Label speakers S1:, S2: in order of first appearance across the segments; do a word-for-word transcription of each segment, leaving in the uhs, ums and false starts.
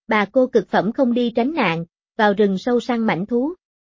S1: Bà cô cực phẩm không đi tránh nạn, vào rừng sâu săn mãnh thú.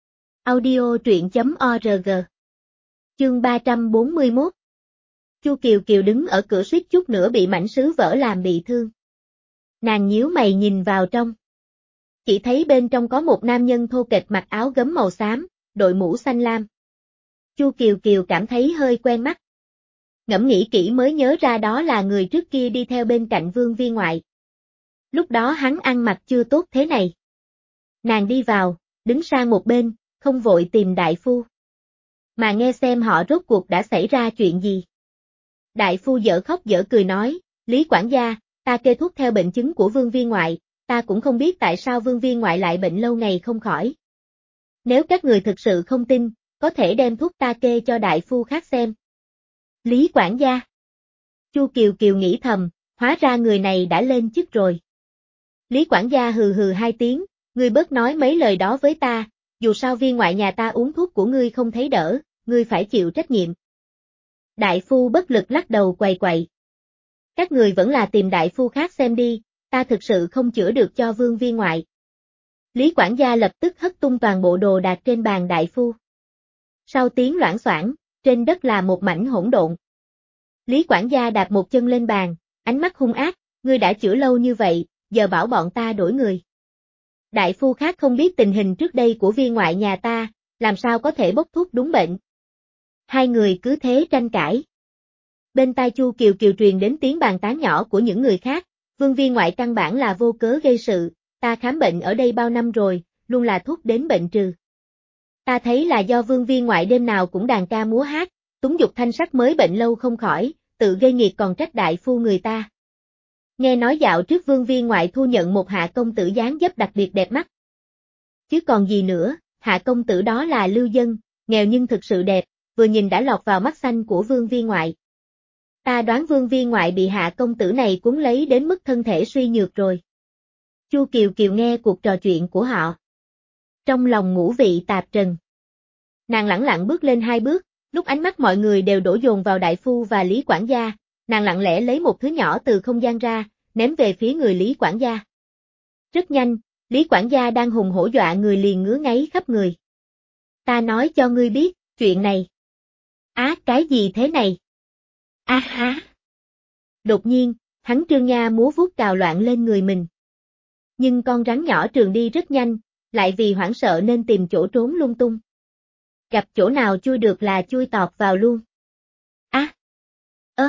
S1: Audio truyện chấm org. Chương ba trăm bốn mươi mốt. Chu Kiều Kiều đứng ở cửa suýt chút nữa bị mảnh sứ vỡ làm bị thương. Nàng nhíu mày nhìn vào trong. Chỉ thấy bên trong có một nam nhân thô kệch mặc áo gấm màu xám, đội mũ xanh lam. Chu Kiều Kiều cảm thấy hơi quen mắt. Ngẫm nghĩ kỹ mới nhớ ra đó là người trước kia đi theo bên cạnh Vương Viên Ngoại. Lúc đó hắn ăn mặc chưa tốt thế này. Nàng đi vào, đứng sang một bên, không vội tìm đại phu. Mà nghe xem họ rốt cuộc đã xảy ra chuyện gì. Đại phu dở khóc dở cười nói, Lý quản gia, ta kê thuốc theo bệnh chứng của Vương Viên Ngoại, ta cũng không biết tại sao Vương Viên Ngoại lại bệnh lâu ngày không khỏi. Nếu các người thực sự không tin, có thể đem thuốc ta kê cho đại phu khác xem. Lý quản gia. Chu Kiều Kiều nghĩ thầm, hóa ra người này đã lên chức rồi. Lý quản gia hừ hừ hai tiếng, ngươi bớt nói mấy lời đó với ta, dù sao Viên Ngoại nhà ta uống thuốc của ngươi không thấy đỡ, ngươi phải chịu trách nhiệm. Đại phu bất lực lắc đầu quầy quậy. Các người vẫn là tìm đại phu khác xem đi, ta thực sự không chữa được cho Vương Viên Ngoại. Lý quản gia lập tức hất tung toàn bộ đồ đạc trên bàn đại phu. Sau tiếng loảng xoảng, trên đất là một mảnh hỗn độn. Lý quản gia đạp một chân lên bàn, ánh mắt hung ác, ngươi đã chữa lâu như vậy, giờ bảo bọn ta đổi người. Đại phu khác không biết tình hình trước đây của Viên Ngoại nhà ta, làm sao có thể bốc thuốc đúng bệnh. Hai người cứ thế tranh cãi. Bên tai Chu Kiều Kiều truyền đến tiếng bàn tán nhỏ của những người khác, Vương Viên Ngoại căn bản là vô cớ gây sự, ta khám bệnh ở đây bao năm rồi, luôn là thuốc đến bệnh trừ. Ta thấy là do Vương Viên Ngoại đêm nào cũng đàn ca múa hát, túng dục thanh sắc mới bệnh lâu không khỏi, tự gây nghiệt còn trách đại phu người ta. Nghe nói dạo trước Vương Viên Ngoại thu nhận một hạ công tử dáng dấp đặc biệt đẹp mắt. Chứ còn gì nữa, hạ công tử đó là lưu dân, nghèo nhưng thực sự đẹp, vừa nhìn đã lọt vào mắt xanh của Vương Viên Ngoại. Ta đoán Vương Viên Ngoại bị hạ công tử này cuốn lấy đến mức thân thể suy nhược rồi. Chu Kiều Kiều nghe cuộc trò chuyện của họ. Trong lòng ngũ vị tạp trần. Nàng lẳng lặng bước lên hai bước, lúc ánh mắt mọi người đều đổ dồn vào đại phu và Lý quản gia, nàng lặng lẽ lấy một thứ nhỏ từ không gian ra, ném về phía người Lý quản gia. Rất nhanh, Lý quản gia đang hùng hổ dọa người liền ngứa ngáy khắp người. Ta nói cho ngươi biết, chuyện này. Á, cái gì thế này? A há. Đột nhiên, hắn trương nha múa vuốt cào loạn lên người mình. Nhưng con rắn nhỏ trường đi rất nhanh, lại vì hoảng sợ nên tìm chỗ trốn lung tung. Gặp chỗ nào chui được là chui tọt vào luôn. Á. Ơ.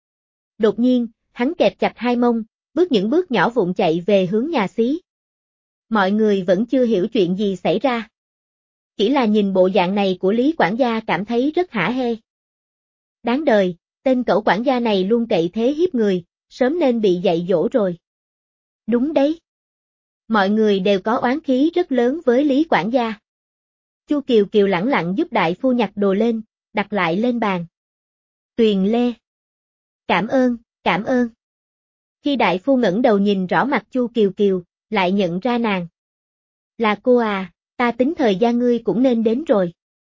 S1: Đột nhiên, hắn kẹp chặt hai mông, bước những bước nhỏ vụn chạy về hướng nhà xí. Mọi người vẫn chưa hiểu chuyện gì xảy ra. Chỉ là nhìn bộ dạng này của Lý quản gia cảm thấy rất hả hê. Đáng đời, tên cẩu quản gia này luôn cậy thế hiếp người, sớm nên bị dạy dỗ rồi. Đúng đấy. Mọi người đều có oán khí rất lớn với Lý quản gia. Chu Kiều Kiều lẳng lặng giúp đại phu nhặt đồ lên, đặt lại lên bàn. Tuyền Lê. Cảm ơn, cảm ơn. Khi đại phu ngẩng đầu nhìn rõ mặt Chu Kiều Kiều, lại nhận ra nàng. Là cô à, ta tính thời gian ngươi cũng nên đến rồi.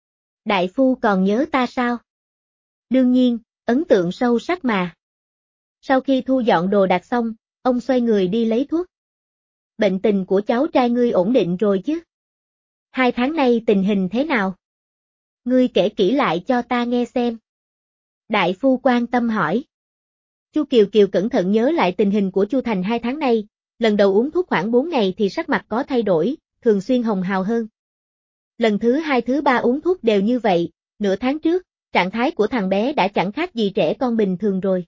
S1: Đại phu còn nhớ ta sao? Đương nhiên, ấn tượng sâu sắc mà. Sau khi thu dọn đồ đạc xong, ông xoay người đi lấy thuốc. Bệnh tình của cháu trai ngươi ổn định rồi chứ? Hai tháng nay tình hình thế nào? Ngươi kể kỹ lại cho ta nghe xem. Đại phu quan tâm hỏi. Chu Kiều Kiều cẩn thận nhớ lại tình hình của Chu Thành hai tháng nay, lần đầu uống thuốc khoảng bốn ngày thì sắc mặt có thay đổi, thường xuyên hồng hào hơn. Lần thứ hai thứ ba uống thuốc đều như vậy, nửa tháng trước, trạng thái của thằng bé đã chẳng khác gì trẻ con bình thường rồi.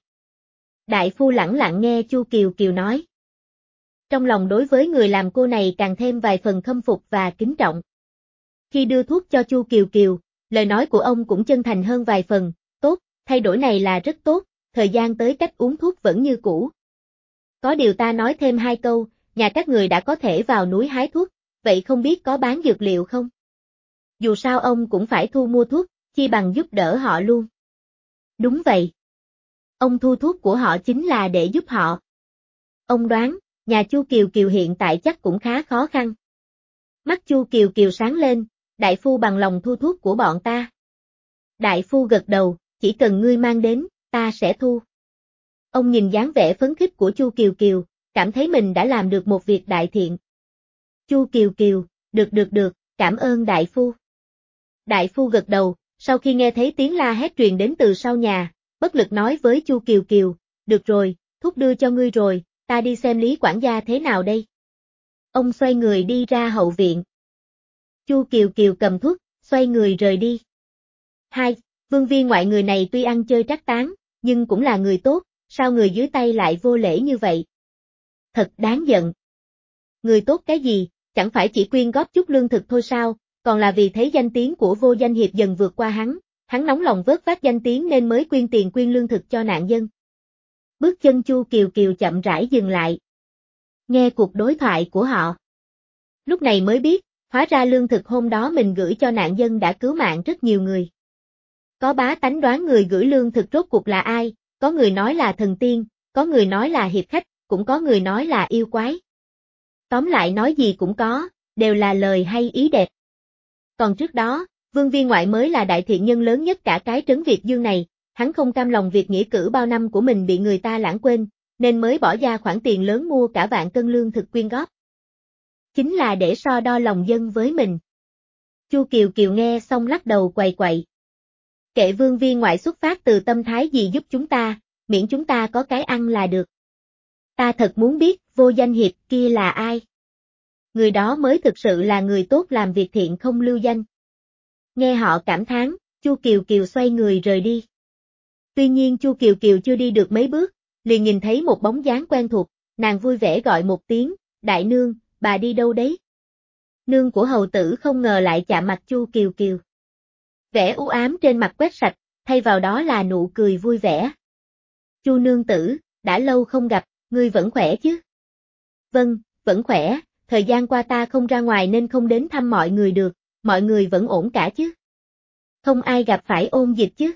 S1: Đại phu lẳng lặng nghe Chu Kiều Kiều nói. Trong lòng đối với người làm cô này càng thêm vài phần khâm phục và kính trọng. Khi đưa thuốc cho Chu Kiều Kiều, lời nói của ông cũng chân thành hơn vài phần, tốt, thay đổi này là rất tốt, thời gian tới cách uống thuốc vẫn như cũ. Có điều ta nói thêm hai câu, nhà các người đã có thể vào núi hái thuốc, vậy không biết có bán dược liệu không? Dù sao ông cũng phải thu mua thuốc, chi bằng giúp đỡ họ luôn. Đúng vậy. Ông thu thuốc của họ chính là để giúp họ. Ông đoán, nhà Chu Kiều Kiều hiện tại chắc cũng khá khó khăn. Mắt Chu Kiều Kiều sáng lên, đại phu bằng lòng thu thuốc của bọn ta. Đại phu gật đầu, chỉ cần ngươi mang đến, ta sẽ thu. Ông nhìn dáng vẻ phấn khích của Chu Kiều Kiều, cảm thấy mình đã làm được một việc đại thiện. Chu Kiều Kiều, được được được, cảm ơn đại phu. Đại phu gật đầu, sau khi nghe thấy tiếng la hét truyền đến từ sau nhà, bất lực nói với Chu Kiều Kiều, được rồi, thuốc đưa cho ngươi rồi, ta đi xem Lý quản gia thế nào đây. Ông xoay người đi ra hậu viện. Chu Kiều Kiều cầm thuốc, xoay người rời đi. Hai, Vương Viên Ngoại người này tuy ăn chơi trác táng, nhưng cũng là người tốt, sao người dưới tay lại vô lễ như vậy? Thật đáng giận. Người tốt cái gì, chẳng phải chỉ quyên góp chút lương thực thôi sao, còn là vì thấy danh tiếng của Vô Danh Hiệp dần vượt qua hắn, hắn nóng lòng vớt vát danh tiếng nên mới quyên tiền quyên lương thực cho nạn dân. Bước chân Chu Kiều Kiều chậm rãi dừng lại. Nghe cuộc đối thoại của họ. Lúc này mới biết, hóa ra lương thực hôm đó mình gửi cho nạn dân đã cứu mạng rất nhiều người. Có bá tánh đoán người gửi lương thực rốt cuộc là ai, có người nói là thần tiên, có người nói là hiệp khách, cũng có người nói là yêu quái. Tóm lại nói gì cũng có, đều là lời hay ý đẹp. Còn trước đó, Vương Viên Ngoại mới là đại thiện nhân lớn nhất cả cái trấn Việt Dương này, hắn không cam lòng việc nghĩa cử bao năm của mình bị người ta lãng quên, nên mới bỏ ra khoản tiền lớn mua cả vạn cân lương thực quyên góp. Chính là để so đo lòng dân với mình. Chu Kiều Kiều nghe xong lắc đầu quầy quậy. Kệ Vương Viên Ngoại xuất phát từ tâm thái gì giúp chúng ta, miễn chúng ta có cái ăn là được. Ta thật muốn biết Vô Danh Hiệp kia là ai. Người đó mới thực sự là người tốt làm việc thiện không lưu danh. Nghe họ cảm thán, Chu Kiều Kiều xoay người rời đi. Tuy nhiên Chu Kiều Kiều chưa đi được mấy bước, liền nhìn thấy một bóng dáng quen thuộc, nàng vui vẻ gọi một tiếng, đại nương, bà đi đâu đấy? Nương của hầu tử không ngờ lại chạm mặt Chu Kiều Kiều. Vẻ u ám trên mặt quét sạch, thay vào đó là nụ cười vui vẻ. Chu nương tử, đã lâu không gặp, ngươi vẫn khỏe chứ? Vâng, vẫn khỏe, thời gian qua ta không ra ngoài nên không đến thăm mọi người được, mọi người vẫn ổn cả chứ? Không ai gặp phải ôn dịch chứ?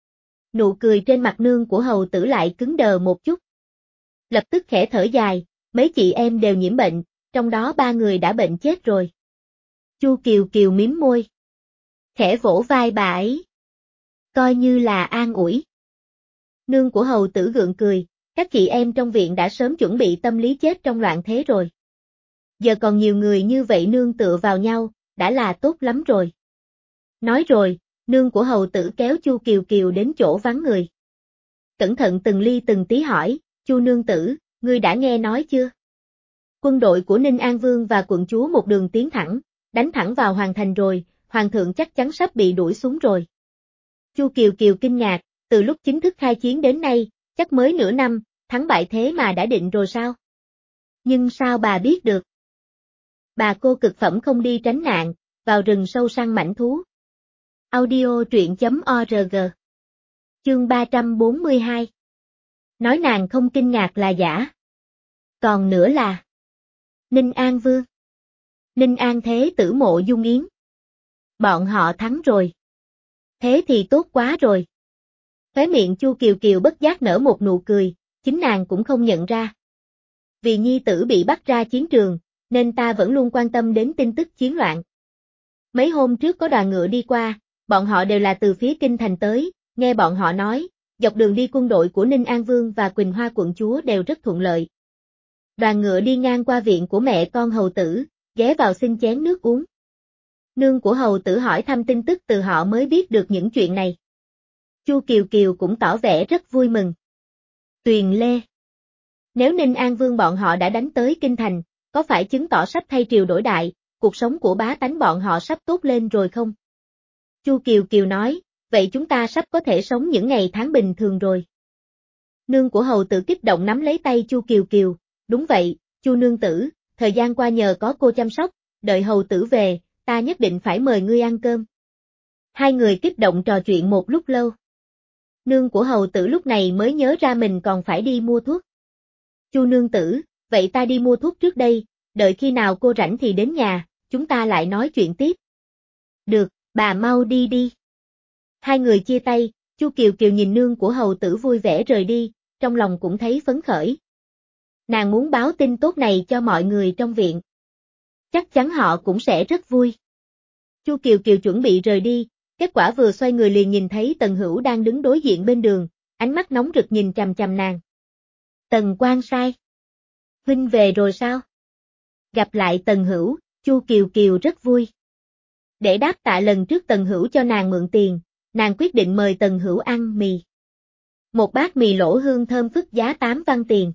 S1: Nụ cười trên mặt nương của hầu tử lại cứng đờ một chút. Lập tức khẽ thở dài, mấy chị em đều nhiễm bệnh, trong đó ba người đã bệnh chết rồi. Chu Kiều Kiều mím môi. Khẽ vỗ vai bà ấy. Coi như là an ủi. Nương của hầu tử gượng cười, các chị em trong viện đã sớm chuẩn bị tâm lý chết trong loạn thế rồi. Giờ còn nhiều người như vậy nương tựa vào nhau, đã là tốt lắm rồi. Nói rồi, nương của hầu tử kéo Chu Kiều Kiều đến chỗ vắng người. Cẩn thận từng ly từng tí hỏi, Chu nương tử, ngươi đã nghe nói chưa? Quân đội của Ninh An Vương và quận chúa một đường tiến thẳng, đánh thẳng vào hoàng thành rồi, hoàng thượng chắc chắn sắp bị đuổi xuống rồi. Chu Kiều Kiều kinh ngạc, từ lúc chính thức khai chiến đến nay, chắc mới nửa năm, thắng bại thế mà đã định rồi sao? Nhưng sao bà biết được? Bà cô cực phẩm không đi tránh nạn, vào rừng sâu săn mãnh thú. Audio truyện chấm org. Chương ba trăm bốn mươi hai. Nói nàng không kinh ngạc là giả. Còn nữa là Ninh An Vương. Ninh An Thế Tử Mộ Dung Yến. Bọn họ thắng rồi. Thế thì tốt quá rồi. Khóe miệng Chu Kiều Kiều bất giác nở một nụ cười, chính nàng cũng không nhận ra. Vì nhi tử bị bắt ra chiến trường, nên ta vẫn luôn quan tâm đến tin tức chiến loạn. Mấy hôm trước có đoàn ngựa đi qua, bọn họ đều là từ phía kinh thành tới, nghe bọn họ nói, dọc đường đi quân đội của Ninh An Vương và Quỳnh Hoa quận chúa đều rất thuận lợi. Đoàn ngựa đi ngang qua viện của mẹ con hầu tử, ghé vào xin chén nước uống. Nương của hầu tử hỏi thăm tin tức từ họ mới biết được những chuyện này. Chu Kiều Kiều cũng tỏ vẻ rất vui mừng. Tuyền Lê. Nếu Ninh An Vương bọn họ đã đánh tới kinh thành, có phải chứng tỏ sắp thay triều đổi đại, cuộc sống của bá tánh bọn họ sắp tốt lên rồi không? Chu Kiều Kiều nói, vậy chúng ta sắp có thể sống những ngày tháng bình thường rồi. Nương của hầu tử kích động nắm lấy tay Chu Kiều Kiều, đúng vậy, Chu nương tử, thời gian qua nhờ có cô chăm sóc, đợi hầu tử về, ta nhất định phải mời ngươi ăn cơm. Hai người kích động trò chuyện một lúc lâu. Nương của hầu tử lúc này mới nhớ ra mình còn phải đi mua thuốc. Chu nương tử, vậy ta đi mua thuốc trước đây, đợi khi nào cô rảnh thì đến nhà, chúng ta lại nói chuyện tiếp. Được, bà mau đi đi. Hai người chia tay, Chu Kiều Kiều nhìn nương của hầu tử vui vẻ rời đi, trong lòng cũng thấy phấn khởi. Nàng muốn báo tin tốt này cho mọi người trong viện. Chắc chắn họ cũng sẽ rất vui. Chu Kiều Kiều chuẩn bị rời đi, kết quả vừa xoay người liền nhìn thấy Tần Hữu đang đứng đối diện bên đường, ánh mắt nóng rực nhìn chằm chằm nàng. Tần Quan Sai. Huynh về rồi sao? Gặp lại Tần Hữu, Chu Kiều Kiều rất vui. Để đáp tạ lần trước Tần Hữu cho nàng mượn tiền, nàng quyết định mời Tần Hữu ăn mì. Một bát mì lỗ hương thơm phức giá tám văn tiền.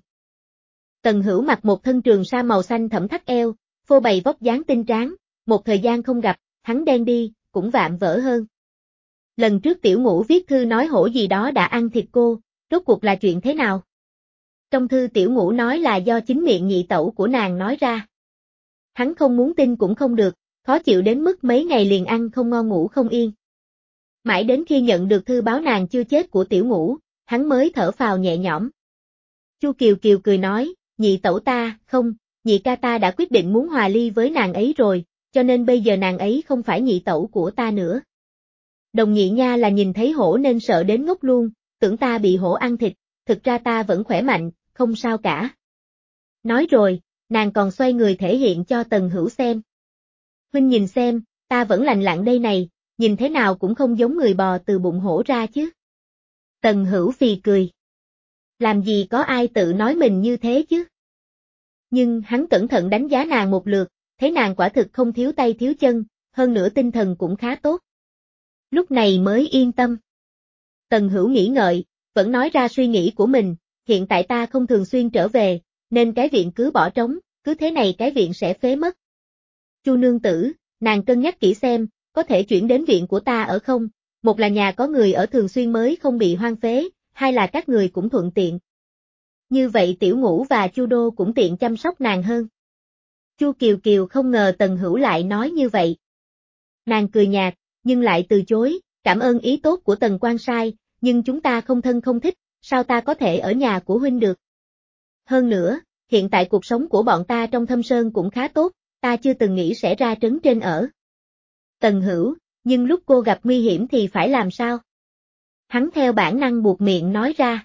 S1: Tần Hữu mặc một thân trường sa màu xanh thẫm thắt eo, phô bày vóc dáng tinh tráng, một thời gian không gặp, hắn đen đi, cũng vạm vỡ hơn. Lần trước Tiểu Ngũ viết thư nói hổ gì đó đã ăn thịt cô, rốt cuộc là chuyện thế nào? Trong thư Tiểu Ngũ nói là do chính miệng nhị tẩu của nàng nói ra. Hắn không muốn tin cũng không được, khó chịu đến mức mấy ngày liền ăn không ngon ngủ không yên. Mãi đến khi nhận được thư báo nàng chưa chết của Tiểu Ngũ, hắn mới thở phào nhẹ nhõm. Chu Kiều Kiều cười nói, nhị tẩu ta, không, nhị ca ta đã quyết định muốn hòa ly với nàng ấy rồi, cho nên bây giờ nàng ấy không phải nhị tẩu của ta nữa. Đồng nhị nha là nhìn thấy hổ nên sợ đến ngốc luôn, tưởng ta bị hổ ăn thịt, thực ra ta vẫn khỏe mạnh, không sao cả. Nói rồi, nàng còn xoay người thể hiện cho Tần Hữu xem. Huynh nhìn xem, ta vẫn lành lặn đây này, nhìn thế nào cũng không giống người bò từ bụng hổ ra chứ. Tần Hữu phì cười. Làm gì có ai tự nói mình như thế chứ? Nhưng hắn cẩn thận đánh giá nàng một lượt, thấy nàng quả thực không thiếu tay thiếu chân, hơn nữa tinh thần cũng khá tốt. Lúc này mới yên tâm. Tần Hữu nghĩ ngợi, vẫn nói ra suy nghĩ của mình, hiện tại ta không thường xuyên trở về, nên cái viện cứ bỏ trống, cứ thế này cái viện sẽ phế mất. Chu nương tử, nàng cân nhắc kỹ xem, có thể chuyển đến viện của ta ở không? Một là nhà có người ở thường xuyên mới không bị hoang phế, hai là các người cũng thuận tiện. Như vậy Tiểu Ngũ và Chu Đô cũng tiện chăm sóc nàng hơn. Chu Kiều Kiều không ngờ Tần Hữu lại nói như vậy. Nàng cười nhạt, nhưng lại từ chối, cảm ơn ý tốt của Tần quan sai, nhưng chúng ta không thân không thích, sao ta có thể ở nhà của huynh được? Hơn nữa, hiện tại cuộc sống của bọn ta trong Thâm Sơn cũng khá tốt, ta chưa từng nghĩ sẽ ra trấn trên ở. Tần Hữu, nhưng lúc cô gặp nguy hiểm thì phải làm sao? Hắn theo bản năng buộc miệng nói ra.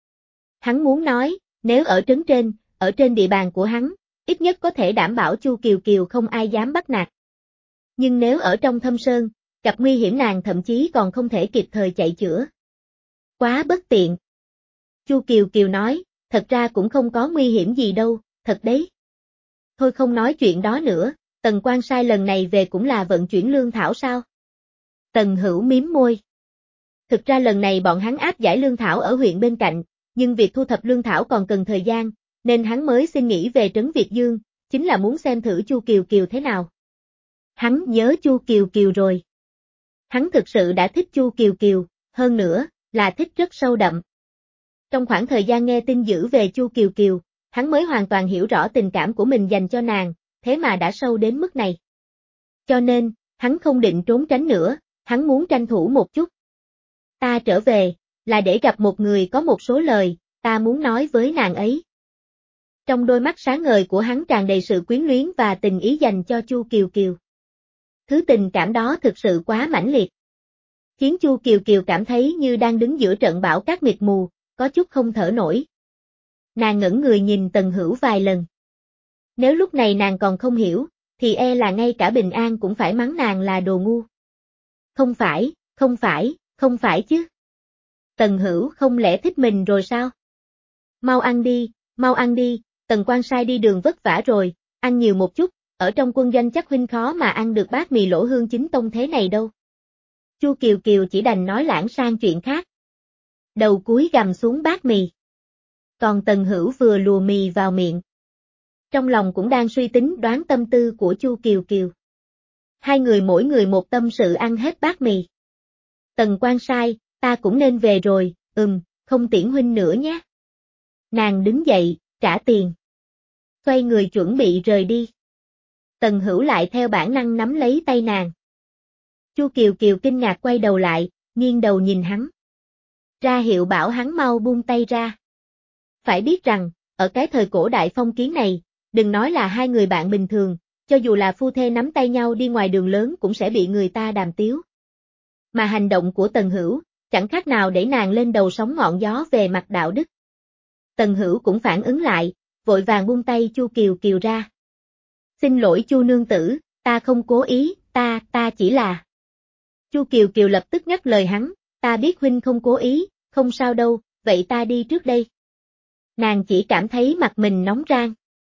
S1: Hắn muốn nói, nếu ở trấn trên, ở trên địa bàn của hắn, ít nhất có thể đảm bảo Chu Kiều Kiều không ai dám bắt nạt. Nhưng nếu ở trong Thâm Sơn, gặp nguy hiểm nàng thậm chí còn không thể kịp thời chạy chữa. Quá bất tiện. Chu Kiều Kiều nói, thật ra cũng không có nguy hiểm gì đâu, thật đấy. Thôi không nói chuyện đó nữa, Tần quan sai lần này về cũng là vận chuyển lương thảo sao? Tần Hữu miếm môi. Thực ra lần này bọn hắn áp giải lương thảo ở huyện bên cạnh, nhưng việc thu thập lương thảo còn cần thời gian, nên hắn mới xin nghỉ về trấn Việt Dương, chính là muốn xem thử Chu Kiều Kiều thế nào. Hắn nhớ Chu Kiều Kiều rồi. Hắn thực sự đã thích Chu Kiều Kiều, hơn nữa, là thích rất sâu đậm. Trong khoảng thời gian nghe tin dữ về Chu Kiều Kiều, hắn mới hoàn toàn hiểu rõ tình cảm của mình dành cho nàng, thế mà đã sâu đến mức này. Cho nên, hắn không định trốn tránh nữa, hắn muốn tranh thủ một chút. Ta trở về, là để gặp một người có một số lời, ta muốn nói với nàng ấy. Trong đôi mắt sáng ngời của hắn tràn đầy sự quyến luyến và tình ý dành cho Chu Kiều Kiều. Thứ tình cảm đó thực sự quá mãnh liệt. Khiến Chu Kiều Kiều cảm thấy như đang đứng giữa trận bão cát mịt mù, có chút không thở nổi. Nàng ngẩng người nhìn Tần Hữu vài lần. Nếu lúc này nàng còn không hiểu, thì e là ngay cả Bình An cũng phải mắng nàng là đồ ngu. Không phải, không phải, không phải chứ. Tần Hữu không lẽ thích mình rồi sao? Mau ăn đi, mau ăn đi, Tần quan sai đi đường vất vả rồi, ăn nhiều một chút, ở trong quân doanh chắc huynh khó mà ăn được bát mì lỗ hương chính tông thế này đâu. Chu Kiều Kiều chỉ đành nói lãng sang chuyện khác. Đầu cúi gầm xuống bát mì. Còn Tần Hữu vừa lùa mì vào miệng. Trong lòng cũng đang suy tính đoán tâm tư của Chu Kiều Kiều. Hai người mỗi người một tâm sự ăn hết bát mì. Tần quan sai, ta cũng nên về rồi, ừm, không tiễn huynh nữa nhé. Nàng đứng dậy, trả tiền. Xoay người chuẩn bị rời đi. Tần Hữu lại theo bản năng nắm lấy tay nàng. Chu Kiều Kiều kinh ngạc quay đầu lại, nghiêng đầu nhìn hắn. Ra hiệu bảo hắn mau buông tay ra. Phải biết rằng, ở cái thời cổ đại phong kiến này, đừng nói là hai người bạn bình thường, cho dù là phu thê nắm tay nhau đi ngoài đường lớn cũng sẽ bị người ta đàm tiếu. Mà hành động của Tần Hữu, chẳng khác nào để nàng lên đầu sóng ngọn gió về mặt đạo đức. Tần Hữu cũng phản ứng lại, vội vàng buông tay Chu Kiều Kiều ra. Xin lỗi Chu nương tử, ta không cố ý, ta, ta chỉ là... Chu Kiều Kiều lập tức ngắt lời hắn, ta biết huynh không cố ý, không sao đâu, vậy ta đi trước đây. Nàng chỉ cảm thấy mặt mình nóng rang.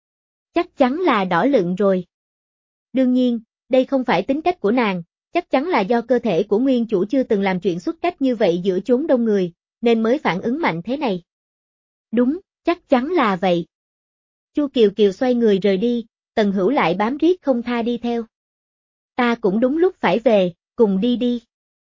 S1: Chắc chắn là đỏ lựng rồi. Đương nhiên, đây không phải tính cách của nàng, chắc chắn là do cơ thể của nguyên chủ chưa từng làm chuyện xuất cách như vậy giữa chốn đông người, nên mới phản ứng mạnh thế này. Đúng, chắc chắn là vậy. Chu Kiều Kiều xoay người rời đi, Tần Hữu lại bám riết không tha đi theo. Ta cũng đúng lúc phải về, cùng đi đi.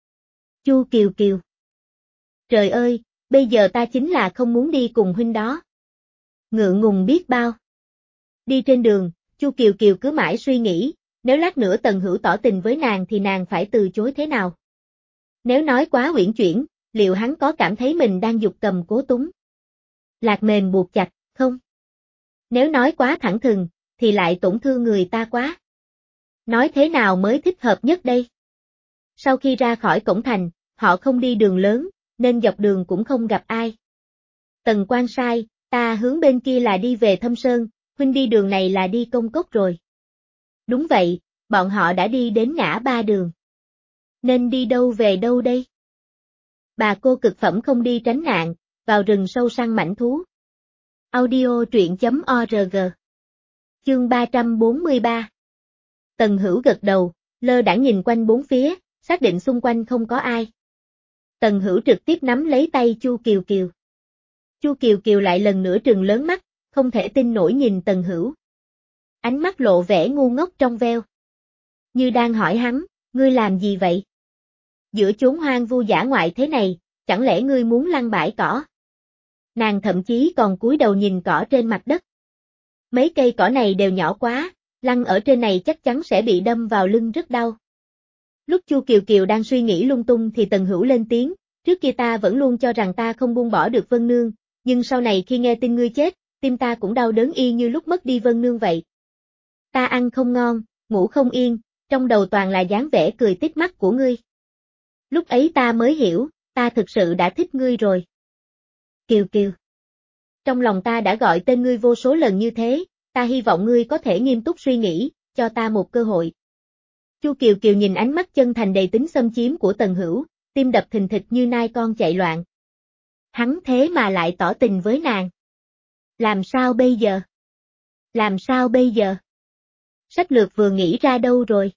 S1: Chu Kiều Kiều. Trời ơi, bây giờ ta chính là không muốn đi cùng huynh đó. Ngượng ngùng biết bao. Đi trên đường, Chu Kiều Kiều cứ mãi suy nghĩ, nếu lát nữa Tần Hữu tỏ tình với nàng thì nàng phải từ chối thế nào? Nếu nói quá uyển chuyển, liệu hắn có cảm thấy mình đang giục cầm cố túng? Lạc mềm buộc chặt, không? Nếu nói quá thẳng thừng, thì lại tổn thương người ta quá. Nói thế nào mới thích hợp nhất đây? Sau khi ra khỏi cổng thành, họ không đi đường lớn, nên dọc đường cũng không gặp ai. Tần Quan sai, ta hướng bên kia là đi về Thâm Sơn, huynh đi đường này là đi Công Cốc rồi. Đúng vậy, bọn họ đã đi đến ngã ba đường. Nên đi đâu về đâu đây? Bà cô cực phẩm không đi tránh nạn, vào rừng sâu săn mãnh thú. Audio truyện chấm org. Chương ba trăm bốn mươi ba. Tần Hữu gật đầu, lơ đãng nhìn quanh bốn phía, xác định xung quanh không có ai. Tần Hữu trực tiếp nắm lấy tay Chu Kiều Kiều. Chu Kiều Kiều lại lần nữa trừng lớn mắt, không thể tin nổi nhìn Tần Hữu. Ánh mắt lộ vẻ ngu ngốc trong veo. Như đang hỏi hắn, ngươi làm gì vậy? Giữa chốn hoang vu dã ngoại thế này, chẳng lẽ ngươi muốn lăn bãi cỏ? Nàng thậm chí còn cúi đầu nhìn cỏ trên mặt đất. Mấy cây cỏ này đều nhỏ quá, lăn ở trên này chắc chắn sẽ bị đâm vào lưng rất đau. Lúc Chu Kiều Kiều đang suy nghĩ lung tung thì Tần Hữu lên tiếng, trước kia ta vẫn luôn cho rằng ta không buông bỏ được Vân Nương, nhưng sau này khi nghe tin ngươi chết, tim ta cũng đau đớn y như lúc mất đi Vân Nương vậy. Ta ăn không ngon, ngủ không yên, trong đầu toàn là dáng vẻ cười tít mắt của ngươi. Lúc ấy ta mới hiểu, ta thực sự đã thích ngươi rồi. Kiều Kiều. Trong lòng ta đã gọi tên ngươi vô số lần như thế, ta hy vọng ngươi có thể nghiêm túc suy nghĩ, cho ta một cơ hội. Chu Kiều Kiều nhìn ánh mắt chân thành đầy tính xâm chiếm của Tần Hữu, tim đập thình thịch như nai con chạy loạn. Hắn thế mà lại tỏ tình với nàng. Làm sao bây giờ? Làm sao bây giờ? Sách lược vừa nghĩ ra đâu rồi?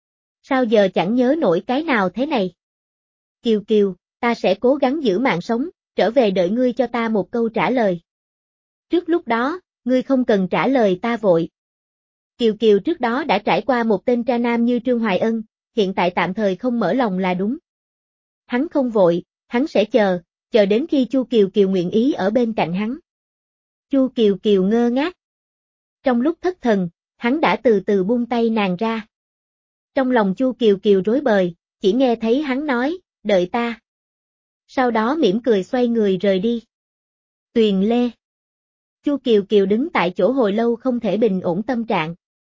S1: Sao giờ chẳng nhớ nổi cái nào thế này? Kiều Kiều, ta sẽ cố gắng giữ mạng sống, trở về đợi ngươi cho ta một câu trả lời. Trước lúc đó, ngươi không cần trả lời ta vội. Kiều Kiều trước đó đã trải qua một tên tra nam như Trương Hoài Ân, hiện tại tạm thời không mở lòng là đúng. Hắn không vội, hắn sẽ chờ, chờ đến khi Chu Kiều Kiều nguyện ý ở bên cạnh hắn. Chu Kiều Kiều ngơ ngác. Trong lúc thất thần, hắn đã từ từ buông tay nàng ra. Trong lòng Chu Kiều Kiều rối bời, chỉ nghe thấy hắn nói, đợi ta. Sau đó mỉm cười xoay người rời đi. Tuyền Lê. Chu Kiều Kiều đứng tại chỗ hồi lâu không thể bình ổn tâm trạng.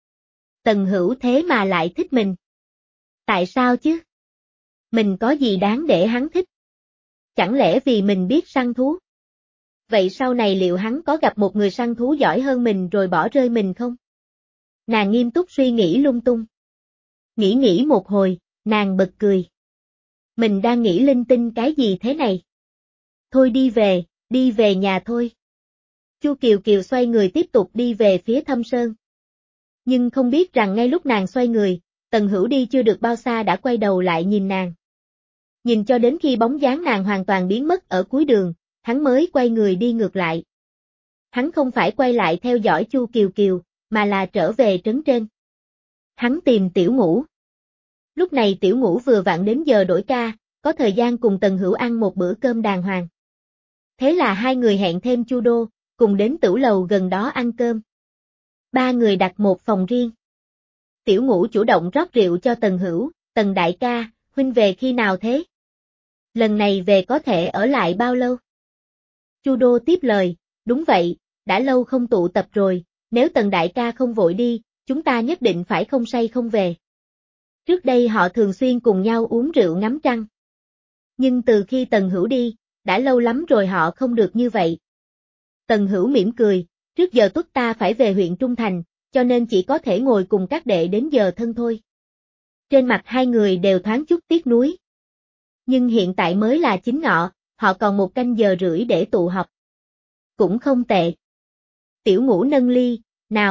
S1: Tần Hữu thế mà lại thích mình. Tại sao chứ? Mình có gì đáng để hắn thích? Chẳng lẽ vì mình biết săn thú? Vậy sau này liệu hắn có gặp một người săn thú giỏi hơn mình rồi bỏ rơi mình không? Nàng nghiêm túc suy nghĩ lung tung. Nghĩ nghĩ một hồi, nàng bật cười. Mình đang nghĩ linh tinh cái gì thế này? Thôi đi về, đi về nhà thôi. Chu Kiều Kiều xoay người tiếp tục đi về phía Thâm Sơn. Nhưng không biết rằng ngay lúc nàng xoay người, Tần Hữu đi chưa được bao xa đã quay đầu lại nhìn nàng. Nhìn cho đến khi bóng dáng nàng hoàn toàn biến mất ở cuối đường, hắn mới quay người đi ngược lại. Hắn không phải quay lại theo dõi Chu Kiều Kiều, mà là trở về trấn trên. Hắn tìm Tiểu Ngũ. Lúc này Tiểu Ngũ vừa vặn đến giờ đổi ca, có thời gian cùng Tần Hữu ăn một bữa cơm đàng hoàng. Thế là hai người hẹn thêm Chu Đô, cùng đến tửu lầu gần đó ăn cơm. Ba người đặt một phòng riêng. Tiểu Ngũ chủ động rót rượu cho Tần Hữu, Tần đại ca, huynh về khi nào thế? Lần này về có thể ở lại bao lâu? Chu Đô tiếp lời, đúng vậy, đã lâu không tụ tập rồi, nếu Tần đại ca không vội đi, chúng ta nhất định phải không say không về. Trước đây họ thường xuyên cùng nhau uống rượu ngắm trăng. Nhưng từ khi Tần Hữu đi, đã lâu lắm rồi họ không được như vậy. Tần Hữu mỉm cười, trước giờ tuất ta phải về huyện Trung Thành, cho nên chỉ có thể ngồi cùng các đệ đến giờ thân thôi. Trên mặt hai người đều thoáng chút tiếc nuối. Nhưng hiện tại mới là chính ngọ, họ còn một canh giờ rưỡi để tụ họp. Cũng không tệ. Tiểu Ngũ nâng ly, nào,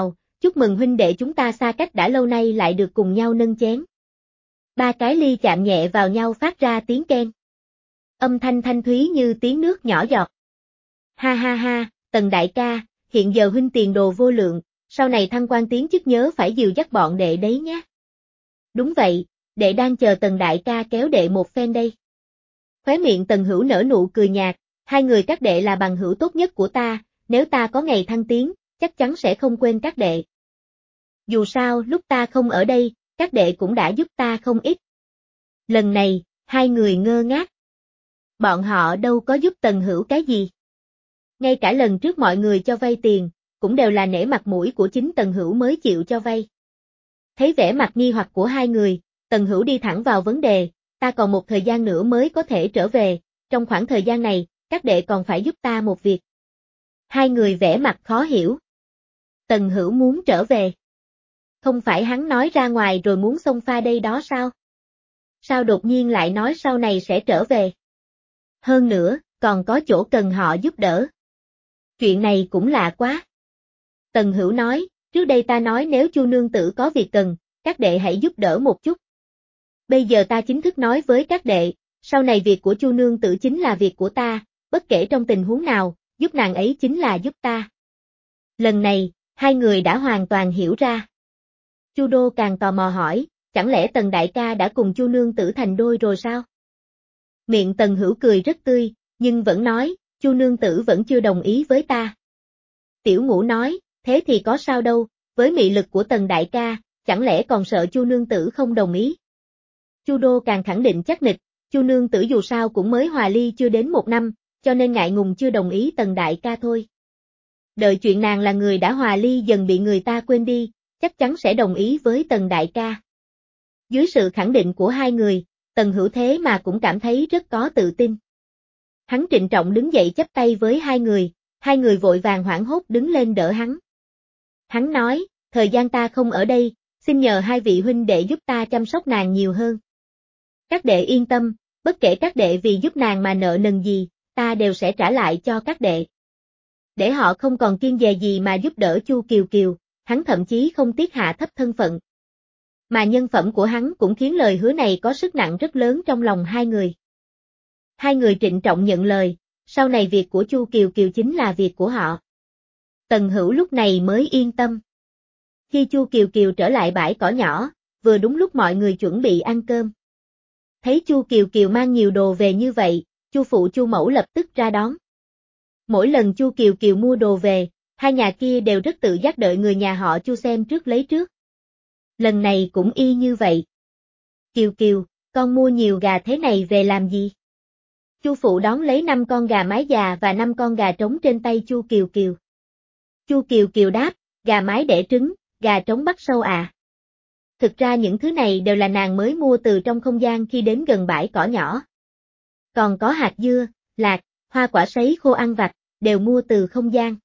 S1: chúc mừng huynh đệ chúng ta xa cách đã lâu nay lại được cùng nhau nâng chén. Ba cái ly chạm nhẹ vào nhau phát ra tiếng keng. Âm thanh thanh thúy như tiếng nước nhỏ giọt. Ha ha ha, Tần đại ca, hiện giờ huynh tiền đồ vô lượng, sau này thăng quan tiến chức nhớ phải dìu dắt bọn đệ đấy nhé. Đúng vậy, đệ đang chờ Tần đại ca kéo đệ một phen đây. Khóe miệng Tần Hữu nở nụ cười nhạt, hai người các đệ là bằng hữu tốt nhất của ta, nếu ta có ngày thăng tiến, chắc chắn sẽ không quên các đệ. Dù sao, lúc ta không ở đây, các đệ cũng đã giúp ta không ít. Lần này, hai người ngơ ngác. Bọn họ đâu có giúp Tần Hữu cái gì. Ngay cả lần trước mọi người cho vay tiền, cũng đều là nể mặt mũi của chính Tần Hữu mới chịu cho vay. Thấy vẻ mặt nghi hoặc của hai người, Tần Hữu đi thẳng vào vấn đề, ta còn một thời gian nữa mới có thể trở về, trong khoảng thời gian này, các đệ còn phải giúp ta một việc. Hai người vẻ mặt khó hiểu. Tần Hữu muốn trở về. Không phải hắn nói ra ngoài rồi muốn xông pha đây đó sao? Sao đột nhiên lại nói sau này sẽ trở về? Hơn nữa, còn có chỗ cần họ giúp đỡ. Chuyện này cũng lạ quá. Tần Hữu nói, trước đây ta nói nếu Chu nương tử có việc cần, các đệ hãy giúp đỡ một chút. Bây giờ ta chính thức nói với các đệ, sau này việc của Chu nương tử chính là việc của ta, bất kể trong tình huống nào, giúp nàng ấy chính là giúp ta. Lần này, hai người đã hoàn toàn hiểu ra. Chu Đô càng tò mò hỏi, chẳng lẽ Tần đại ca đã cùng Chu nương tử thành đôi rồi sao? Miệng Tần Hữu cười rất tươi, nhưng vẫn nói, Chu nương tử vẫn chưa đồng ý với ta. Tiểu Ngũ nói, thế thì có sao đâu, với mị lực của Tần đại ca, chẳng lẽ còn sợ Chu nương tử không đồng ý? Chu Đô càng khẳng định chắc nịch, Chu nương tử dù sao cũng mới hòa ly chưa đến một năm, cho nên ngại ngùng chưa đồng ý Tần đại ca thôi. Đợi chuyện nàng là người đã hòa ly dần bị người ta quên đi, chắc chắn sẽ đồng ý với Tần đại ca. Dưới sự khẳng định của hai người, Tần Hữu thế mà cũng cảm thấy rất có tự tin. Hắn trịnh trọng đứng dậy chắp tay với hai người, hai người vội vàng hoảng hốt đứng lên đỡ hắn. Hắn nói, thời gian ta không ở đây, xin nhờ hai vị huynh đệ giúp ta chăm sóc nàng nhiều hơn. Các đệ yên tâm, bất kể các đệ vì giúp nàng mà nợ nần gì, ta đều sẽ trả lại cho các đệ. Để họ không còn kiêng dè gì mà giúp đỡ Chu Kiều Kiều, hắn thậm chí không tiếc hạ thấp thân phận. Mà nhân phẩm của hắn cũng khiến lời hứa này có sức nặng rất lớn trong lòng hai người. Hai người trịnh trọng nhận lời, sau này việc của Chu Kiều Kiều chính là việc của họ. Tần Hữu lúc này mới yên tâm. Khi Chu Kiều Kiều trở lại bãi cỏ nhỏ, vừa đúng lúc mọi người chuẩn bị ăn cơm. Thấy Chu Kiều Kiều mang nhiều đồ về như vậy, Chu phụ Chu mẫu lập tức ra đón. Mỗi lần Chu Kiều Kiều mua đồ về, hai nhà kia đều rất tự giác đợi người nhà họ Chu xem trước lấy trước. Lần này cũng y như vậy. Kiều Kiều, con mua nhiều gà thế này về làm gì? Chu phụ đón lấy năm con gà mái già và năm con gà trống trên tay Chu Kiều Kiều. Chu Kiều Kiều đáp, gà mái đẻ trứng, gà trống bắt sâu à. Thực ra những thứ này đều là nàng mới mua từ trong không gian khi đến gần bãi cỏ nhỏ. Còn có hạt dưa, lạc, hoa quả sấy khô ăn vặt, đều mua từ không gian.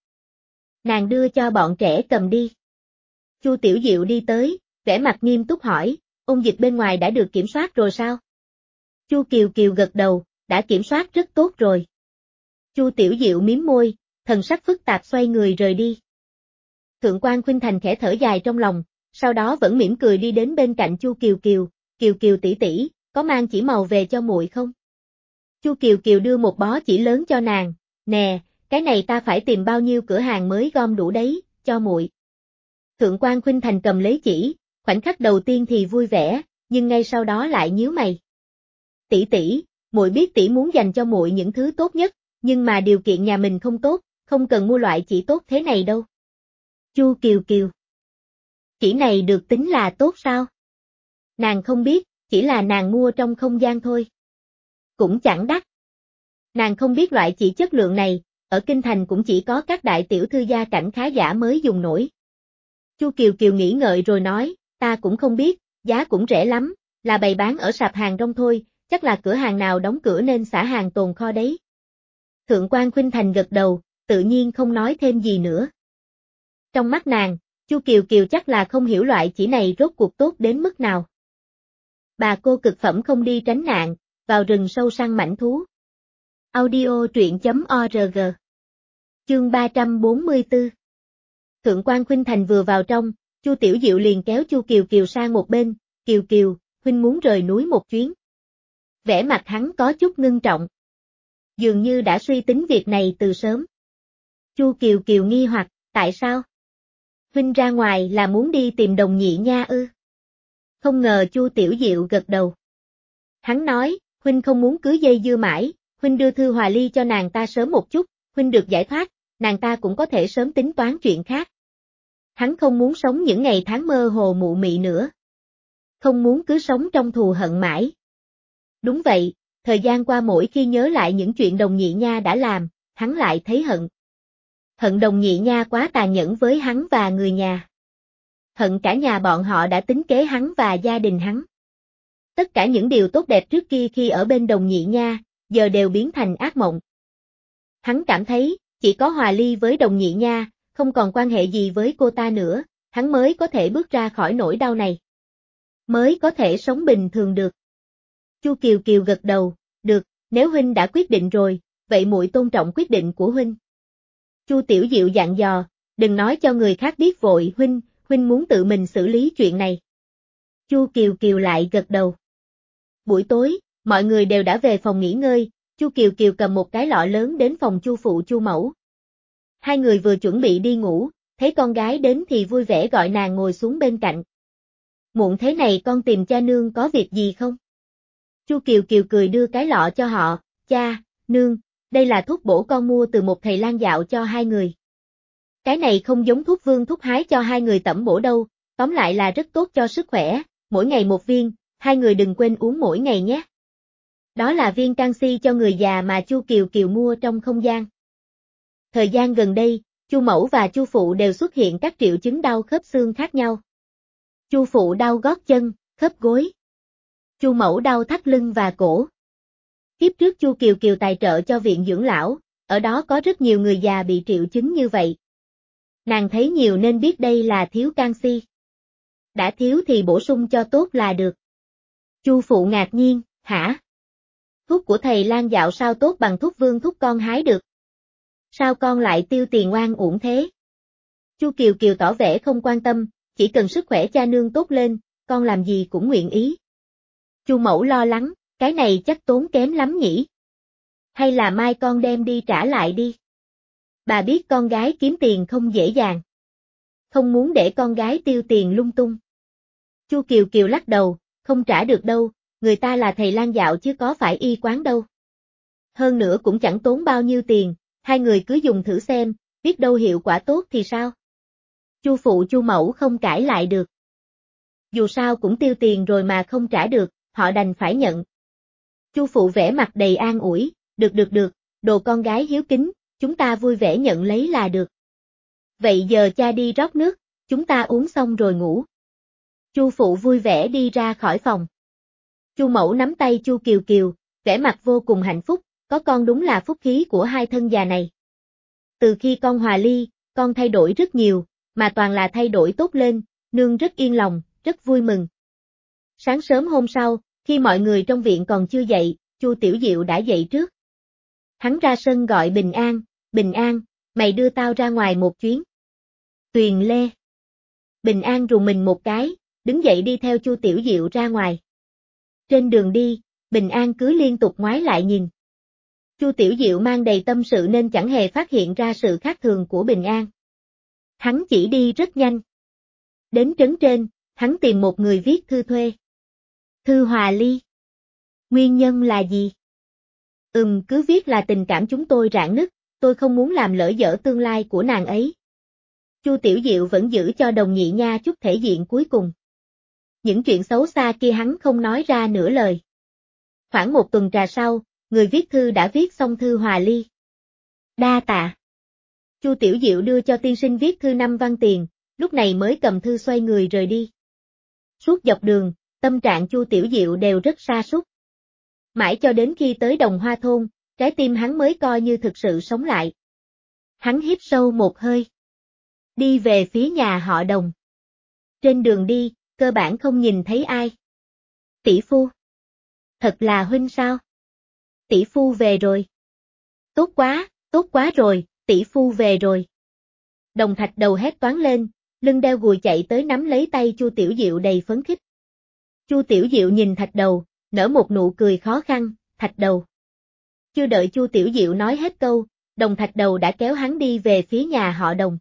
S1: Nàng đưa cho bọn trẻ cầm đi. Chu Tiểu Diệu đi tới, vẻ mặt nghiêm túc hỏi, ôn dịch bên ngoài đã được kiểm soát rồi sao? Chu Kiều Kiều gật đầu, đã kiểm soát rất tốt rồi. Chu Tiểu Diệu mím môi, thần sắc phức tạp xoay người rời đi. Thượng quan Khuynh Thành khẽ thở dài trong lòng, sau đó vẫn mỉm cười đi đến bên cạnh Chu Kiều Kiều, Kiều Kiều tỷ tỷ, có mang chỉ màu về cho muội không? Chu Kiều Kiều đưa một bó chỉ lớn cho nàng, nè, cái này ta phải tìm bao nhiêu cửa hàng mới gom đủ đấy, cho muội. Thượng quan Khuynh Thành cầm lấy chỉ, khoảnh khắc đầu tiên thì vui vẻ, nhưng ngay sau đó lại nhíu mày. Tỷ tỷ, muội biết tỷ muốn dành cho muội những thứ tốt nhất, nhưng mà điều kiện nhà mình không tốt, không cần mua loại chỉ tốt thế này đâu. Chu Kiều Kiều. Chỉ này được tính là tốt sao? Nàng không biết, chỉ là nàng mua trong không gian thôi. Cũng chẳng đắt. Nàng không biết loại chỉ chất lượng này, ở Kinh Thành cũng chỉ có các đại tiểu thư gia cảnh khá giả mới dùng nổi. Chu Kiều Kiều nghĩ ngợi rồi nói, ta cũng không biết, giá cũng rẻ lắm, là bày bán ở sạp hàng rong thôi, chắc là cửa hàng nào đóng cửa nên xả hàng tồn kho đấy. Thượng quan Khuynh Thành gật đầu, tự nhiên không nói thêm gì nữa. Trong mắt nàng, Chu Kiều Kiều chắc là không hiểu loại chỉ này rốt cuộc tốt đến mức nào. Bà cô cực phẩm không đi tránh nạn, vào rừng sâu săn mãnh thú. Audio truyện chấm org. Chương ba trăm bốn mươi tư. Thượng quan Khuynh Thành vừa vào trong, Chu Tiểu Diệu liền kéo Chu Kiều Kiều sang một bên, Kiều Kiều, huynh muốn rời núi một chuyến. Vẻ mặt hắn có chút ngưng trọng. Dường như đã suy tính việc này từ sớm. Chu Kiều Kiều nghi hoặc, tại sao? Huynh ra ngoài là muốn đi tìm Đồng Nhị Nha ư? Không ngờ Chu Tiểu Diệu gật đầu. Hắn nói, huynh không muốn cưới dây dưa mãi, huynh đưa Thư Hòa Ly cho nàng ta sớm một chút, huynh được giải thoát, nàng ta cũng có thể sớm tính toán chuyện khác. Hắn không muốn sống những ngày tháng mơ hồ mụ mị nữa. Không muốn cứ sống trong thù hận mãi. Đúng vậy, thời gian qua mỗi khi nhớ lại những chuyện Đồng Nhị Nha đã làm, hắn lại thấy hận. Hận Đồng Nhị Nha quá tàn nhẫn với hắn và người nhà. Hận cả nhà bọn họ đã tính kế hắn và gia đình hắn. Tất cả những điều tốt đẹp trước kia khi ở bên Đồng Nhị Nha, giờ đều biến thành ác mộng. Hắn cảm thấy, chỉ có hòa ly với Đồng Nhị Nha, không còn quan hệ gì với cô ta nữa, hắn mới có thể bước ra khỏi nỗi đau này. Mới có thể sống bình thường được. Chu Kiều Kiều gật đầu, được, nếu huynh đã quyết định rồi, vậy muội tôn trọng quyết định của huynh. Chu Tiểu Diệu dặn dò, đừng nói cho người khác biết vội huynh, huynh muốn tự mình xử lý chuyện này. Chu Kiều Kiều lại gật đầu. Buổi tối, mọi người đều đã về phòng nghỉ ngơi, Chu Kiều Kiều cầm một cái lọ lớn đến phòng Chu phụ Chu mẫu. Hai người vừa chuẩn bị đi ngủ, thấy con gái đến thì vui vẻ gọi nàng ngồi xuống bên cạnh. Muộn thế này con tìm cha nương có việc gì không? Chu Kiều Kiều cười đưa cái lọ cho họ, cha, nương, đây là thuốc bổ con mua từ một thầy lang dạo cho hai người. Cái này không giống thuốc vương thuốc hái cho hai người tẩm bổ đâu, tóm lại là rất tốt cho sức khỏe, mỗi ngày một viên, hai người đừng quên uống mỗi ngày nhé. Đó là viên canxi cho người già mà Chu Kiều Kiều mua trong không gian. Thời gian gần đây, Chu mẫu và Chu phụ đều xuất hiện các triệu chứng đau khớp xương khác nhau. Chu phụ đau gót chân, khớp gối. Chu mẫu đau thắt lưng và cổ. Kiếp trước Chu Kiều Kiều tài trợ cho viện dưỡng lão, ở đó có rất nhiều người già bị triệu chứng như vậy. Nàng thấy nhiều nên biết đây là thiếu canxi. Đã thiếu thì bổ sung cho tốt là được. Chu phụ ngạc nhiên, hả? Thuốc của thầy lang dạo sao tốt bằng thuốc vương thuốc con hái được? Sao con lại tiêu tiền oan uổng thế? Chu Kiều Kiều tỏ vẻ không quan tâm, chỉ cần sức khỏe cha nương tốt lên, con làm gì cũng nguyện ý. Chu mẫu lo lắng, cái này chắc tốn kém lắm nhỉ? Hay là mai con đem đi trả lại đi? Bà biết con gái kiếm tiền không dễ dàng. Không muốn để con gái tiêu tiền lung tung. Chu Kiều Kiều lắc đầu, không trả được đâu, người ta là thầy lang dạo chứ có phải y quán đâu. Hơn nữa cũng chẳng tốn bao nhiêu tiền, hai người cứ dùng thử xem, biết đâu hiệu quả tốt thì sao? Chu phụ Chu mẫu không cãi lại được. Dù sao cũng tiêu tiền rồi mà không trả được, họ đành phải nhận. Chu phụ vẻ mặt đầy an ủi, được được được, đồ con gái hiếu kính, chúng ta vui vẻ nhận lấy là được. Vậy giờ cha đi rót nước, chúng ta uống xong rồi ngủ. Chu phụ vui vẻ đi ra khỏi phòng. Chu mẫu nắm tay Chu Kiều Kiều, vẻ mặt vô cùng hạnh phúc, có con đúng là phúc khí của hai thân già này. Từ khi con hòa ly, con thay đổi rất nhiều, mà toàn là thay đổi tốt lên, nương rất yên lòng, rất vui mừng. Sáng sớm hôm sau, khi mọi người trong viện còn chưa dậy, Chu Tiểu Diệu đã dậy trước. Hắn ra sân gọi Bình An, Bình An, mày đưa tao ra ngoài một chuyến. Tuyền Lê. Bình An rùng mình một cái, đứng dậy đi theo Chu Tiểu Diệu ra ngoài. Trên đường đi, Bình An cứ liên tục ngoái lại nhìn. Chu Tiểu Diệu mang đầy tâm sự nên chẳng hề phát hiện ra sự khác thường của Bình An. Hắn chỉ đi rất nhanh. Đến trấn trên, hắn tìm một người viết thư thuê. Thư Hòa Ly. Nguyên nhân là gì? Ừm, cứ viết là tình cảm chúng tôi rạn nứt, tôi không muốn làm lỡ dở tương lai của nàng ấy. Chu Tiểu Diệu vẫn giữ cho Đồng Nhị Nha chút thể diện cuối cùng. Những chuyện xấu xa kia hắn không nói ra nửa lời. Khoảng một tuần trà sau, người viết thư đã viết xong thư Hòa Ly. Đa tạ. Chu Tiểu Diệu đưa cho tiên sinh viết thư năm văn tiền, lúc này mới cầm thư xoay người rời đi. Suốt dọc đường, tâm trạng Chu Tiểu Diệu đều rất sa sút. Mãi cho đến khi tới Đồng Hoa thôn, trái tim hắn mới coi như thực sự sống lại. Hắn hít sâu một hơi. Đi về phía nhà họ Đồng. Trên đường đi, cơ bản không nhìn thấy ai. Tỷ phu. Thật là huynh sao? Tỷ phu về rồi. Tốt quá, tốt quá rồi, tỷ phu về rồi. Đồng Thạch Đầu hét toáng lên, lưng đeo gùi chạy tới nắm lấy tay Chu Tiểu Diệu đầy phấn khích. Chu Tiểu Diệu nhìn Thạch Đầu, nở một nụ cười khó khăn, Thạch Đầu. Chưa đợi Chu Tiểu Diệu nói hết câu, Đồng Thạch Đầu đã kéo hắn đi về phía nhà họ Đồng.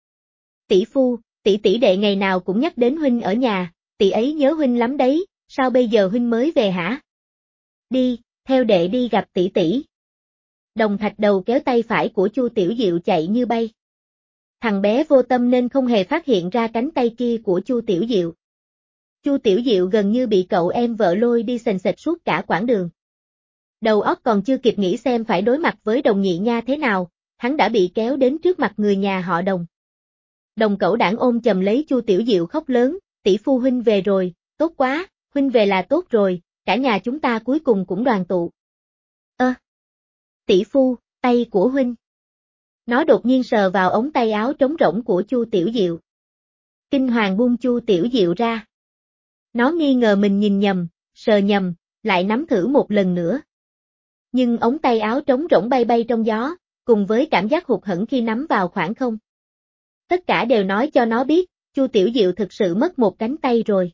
S1: Tỷ phu, tỷ tỷ đệ ngày nào cũng nhắc đến huynh ở nhà, tỷ ấy nhớ huynh lắm đấy, sao bây giờ huynh mới về hả? Đi, theo đệ đi gặp tỷ tỷ. Đồng Thạch Đầu kéo tay phải của Chu Tiểu Diệu chạy như bay. Thằng bé vô tâm nên không hề phát hiện ra cánh tay kia của Chu Tiểu Diệu. Chu Tiểu Diệu gần như bị cậu em vợ lôi đi sền sệt suốt cả quãng đường. Đầu óc còn chưa kịp nghĩ xem phải đối mặt với Đồng Nhị Nha thế nào, hắn đã bị kéo đến trước mặt người nhà họ Đồng. Đồng Cẩu Đảng ôm chầm lấy Chu Tiểu Diệu khóc lớn, tỷ phu huynh về rồi, tốt quá, huynh về là tốt rồi, cả nhà chúng ta cuối cùng cũng đoàn tụ. Ơ! Tỷ phu, tay của huynh. Nó đột nhiên sờ vào ống tay áo trống rỗng của Chu Tiểu Diệu. Kinh hoàng buông Chu Tiểu Diệu ra. Nó nghi ngờ mình nhìn nhầm, sờ nhầm, lại nắm thử một lần nữa. Nhưng ống tay áo trống rỗng bay bay trong gió, cùng với cảm giác hụt hẫng khi nắm vào khoảng không. Tất cả đều nói cho nó biết, Chu Tiểu Diệu thực sự mất một cánh tay rồi.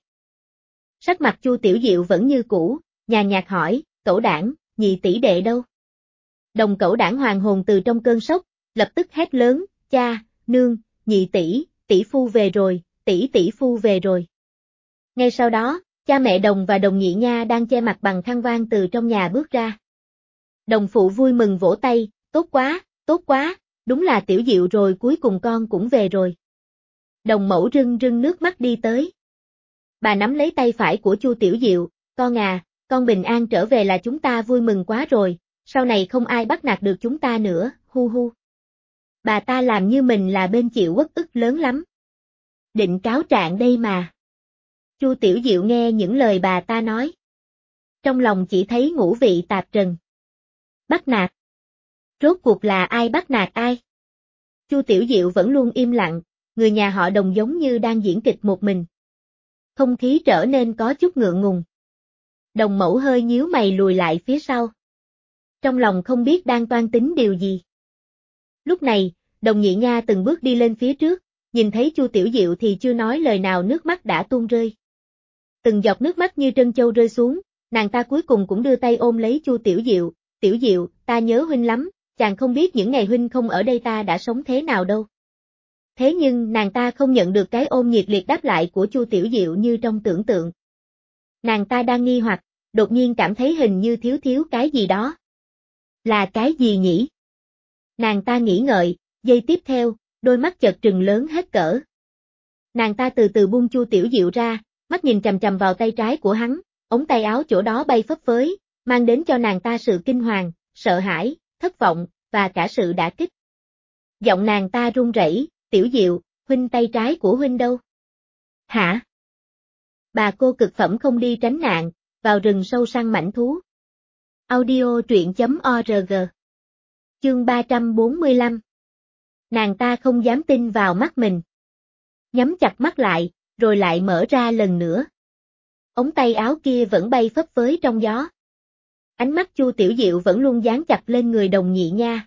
S1: Sắc mặt Chu Tiểu Diệu vẫn như cũ, nhàn nhạt hỏi, Cẩu Đảng, nhị tỷ đệ đâu? Đồng Cẩu Đảng hoàn hồn từ trong cơn sốc, lập tức hét lớn, cha, nương, nhị tỷ, tỷ phu về rồi, tỷ tỷ phu về rồi. Ngay sau đó, cha mẹ Đồng và Đồng Nhị Nha đang che mặt bằng khăn voan từ trong nhà bước ra. Đồng phụ vui mừng vỗ tay, tốt quá, tốt quá, đúng là Tiểu Diệu rồi, cuối cùng con cũng về rồi. Đồng mẫu rưng rưng nước mắt đi tới. Bà nắm lấy tay phải của Chu Tiểu Diệu, con à, con bình an trở về là chúng ta vui mừng quá rồi, sau này không ai bắt nạt được chúng ta nữa, hu hu. Bà ta làm như mình là bên chịu uất ức lớn lắm. Định cáo trạng đây mà. Chu Tiểu Diệu nghe những lời bà ta nói. Trong lòng chỉ thấy ngũ vị tạp trần. Bắt nạt. Rốt cuộc là ai bắt nạt ai? Chu Tiểu Diệu vẫn luôn im lặng, người nhà họ Đồng giống như đang diễn kịch một mình. Không khí trở nên có chút ngượng ngùng. Đồng mẫu hơi nhíu mày lùi lại phía sau. Trong lòng không biết đang toan tính điều gì. Lúc này, Đồng Nhị Nha từng bước đi lên phía trước, nhìn thấy Chu Tiểu Diệu thì chưa nói lời nào nước mắt đã tuôn rơi. Từng giọt nước mắt như trân châu rơi xuống, nàng ta cuối cùng cũng đưa tay ôm lấy Chu Tiểu Diệu, Tiểu Diệu, ta nhớ huynh lắm, chàng không biết những ngày huynh không ở đây ta đã sống thế nào đâu. Thế nhưng nàng ta không nhận được cái ôm nhiệt liệt đáp lại của Chu Tiểu Diệu như trong tưởng tượng. Nàng ta đang nghi hoặc, đột nhiên cảm thấy hình như thiếu thiếu cái gì đó. Là cái gì nhỉ? Nàng ta nghĩ ngợi, giây tiếp theo, đôi mắt chợt trừng lớn hết cỡ. Nàng ta từ từ buông Chu Tiểu Diệu ra, mắt nhìn chằm chằm vào tay trái của hắn, ống tay áo chỗ đó bay phấp phới, mang đến cho nàng ta sự kinh hoàng, sợ hãi, thất vọng, và cả sự đả kích. Giọng nàng ta run rẩy, Tiểu Diệu, huynh tay trái của huynh đâu? Hả? Bà cô cực phẩm không đi tránh nạn, vào rừng sâu săn mãnh thú. Audio truyện chấm org. Chương ba trăm bốn mươi lăm. Nàng ta không dám tin vào mắt mình. Nhắm chặt mắt lại, rồi lại mở ra lần nữa. Ống tay áo kia vẫn bay phấp phới trong gió. Ánh mắt Chu Tiểu Diệu vẫn luôn dán chặt lên người Đồng Nhị Nha.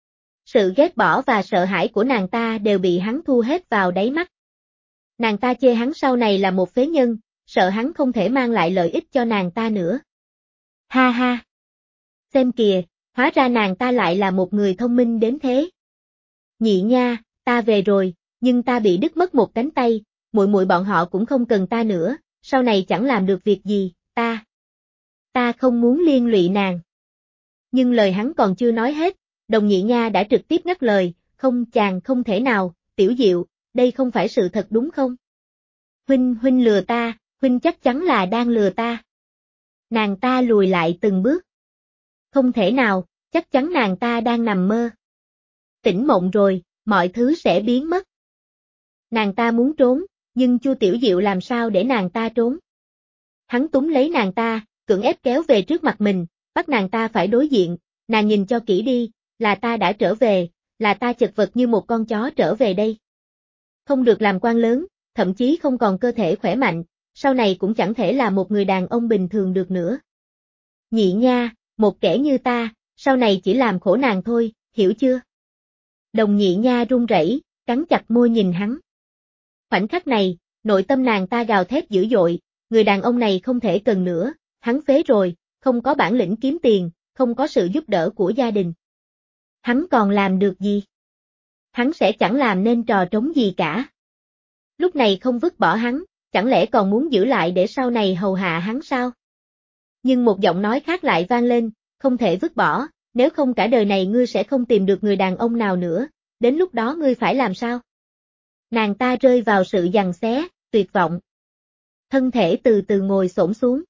S1: Sự ghét bỏ và sợ hãi của nàng ta đều bị hắn thu hết vào đáy mắt. Nàng ta chê hắn sau này là một phế nhân, sợ hắn không thể mang lại lợi ích cho nàng ta nữa. Ha ha! Xem kìa, hóa ra nàng ta lại là một người thông minh đến thế. Nhị Nha, ta về rồi, nhưng ta bị đứt mất một cánh tay, muội muội bọn họ cũng không cần ta nữa, sau này chẳng làm được việc gì, ta. Ta không muốn liên lụy nàng. Nhưng lời hắn còn chưa nói hết, Đồng Nhị Nha đã trực tiếp ngắt lời, không chàng không thể nào, Tiểu Diệu, đây không phải sự thật đúng không? Huynh huynh lừa ta, huynh chắc chắn là đang lừa ta. Nàng ta lùi lại từng bước. Không thể nào, chắc chắn nàng ta đang nằm mơ. Tỉnh mộng rồi, mọi thứ sẽ biến mất. Nàng ta muốn trốn, nhưng Chu Tiểu Diệu làm sao để nàng ta trốn? Hắn túm lấy nàng ta, cưỡng ép kéo về trước mặt mình, bắt nàng ta phải đối diện, nàng nhìn cho kỹ đi, là ta đã trở về, là ta chật vật như một con chó trở về đây. Không được làm quan lớn, thậm chí không còn cơ thể khỏe mạnh, sau này cũng chẳng thể là một người đàn ông bình thường được nữa. Nhị Nha, một kẻ như ta, sau này chỉ làm khổ nàng thôi, hiểu chưa? Đồng Nhị Nha run rẩy, cắn chặt môi nhìn hắn. Khoảnh khắc này, nội tâm nàng ta gào thét dữ dội, người đàn ông này không thể cần nữa, hắn phế rồi, không có bản lĩnh kiếm tiền, không có sự giúp đỡ của gia đình. Hắn còn làm được gì? Hắn sẽ chẳng làm nên trò trống gì cả. Lúc này không vứt bỏ hắn, chẳng lẽ còn muốn giữ lại để sau này hầu hạ hắn sao? Nhưng một giọng nói khác lại vang lên, không thể vứt bỏ, nếu không cả đời này ngươi sẽ không tìm được người đàn ông nào nữa, đến lúc đó ngươi phải làm sao? Nàng ta rơi vào sự giằng xé, tuyệt vọng. Thân thể từ từ ngồi xổm xuống.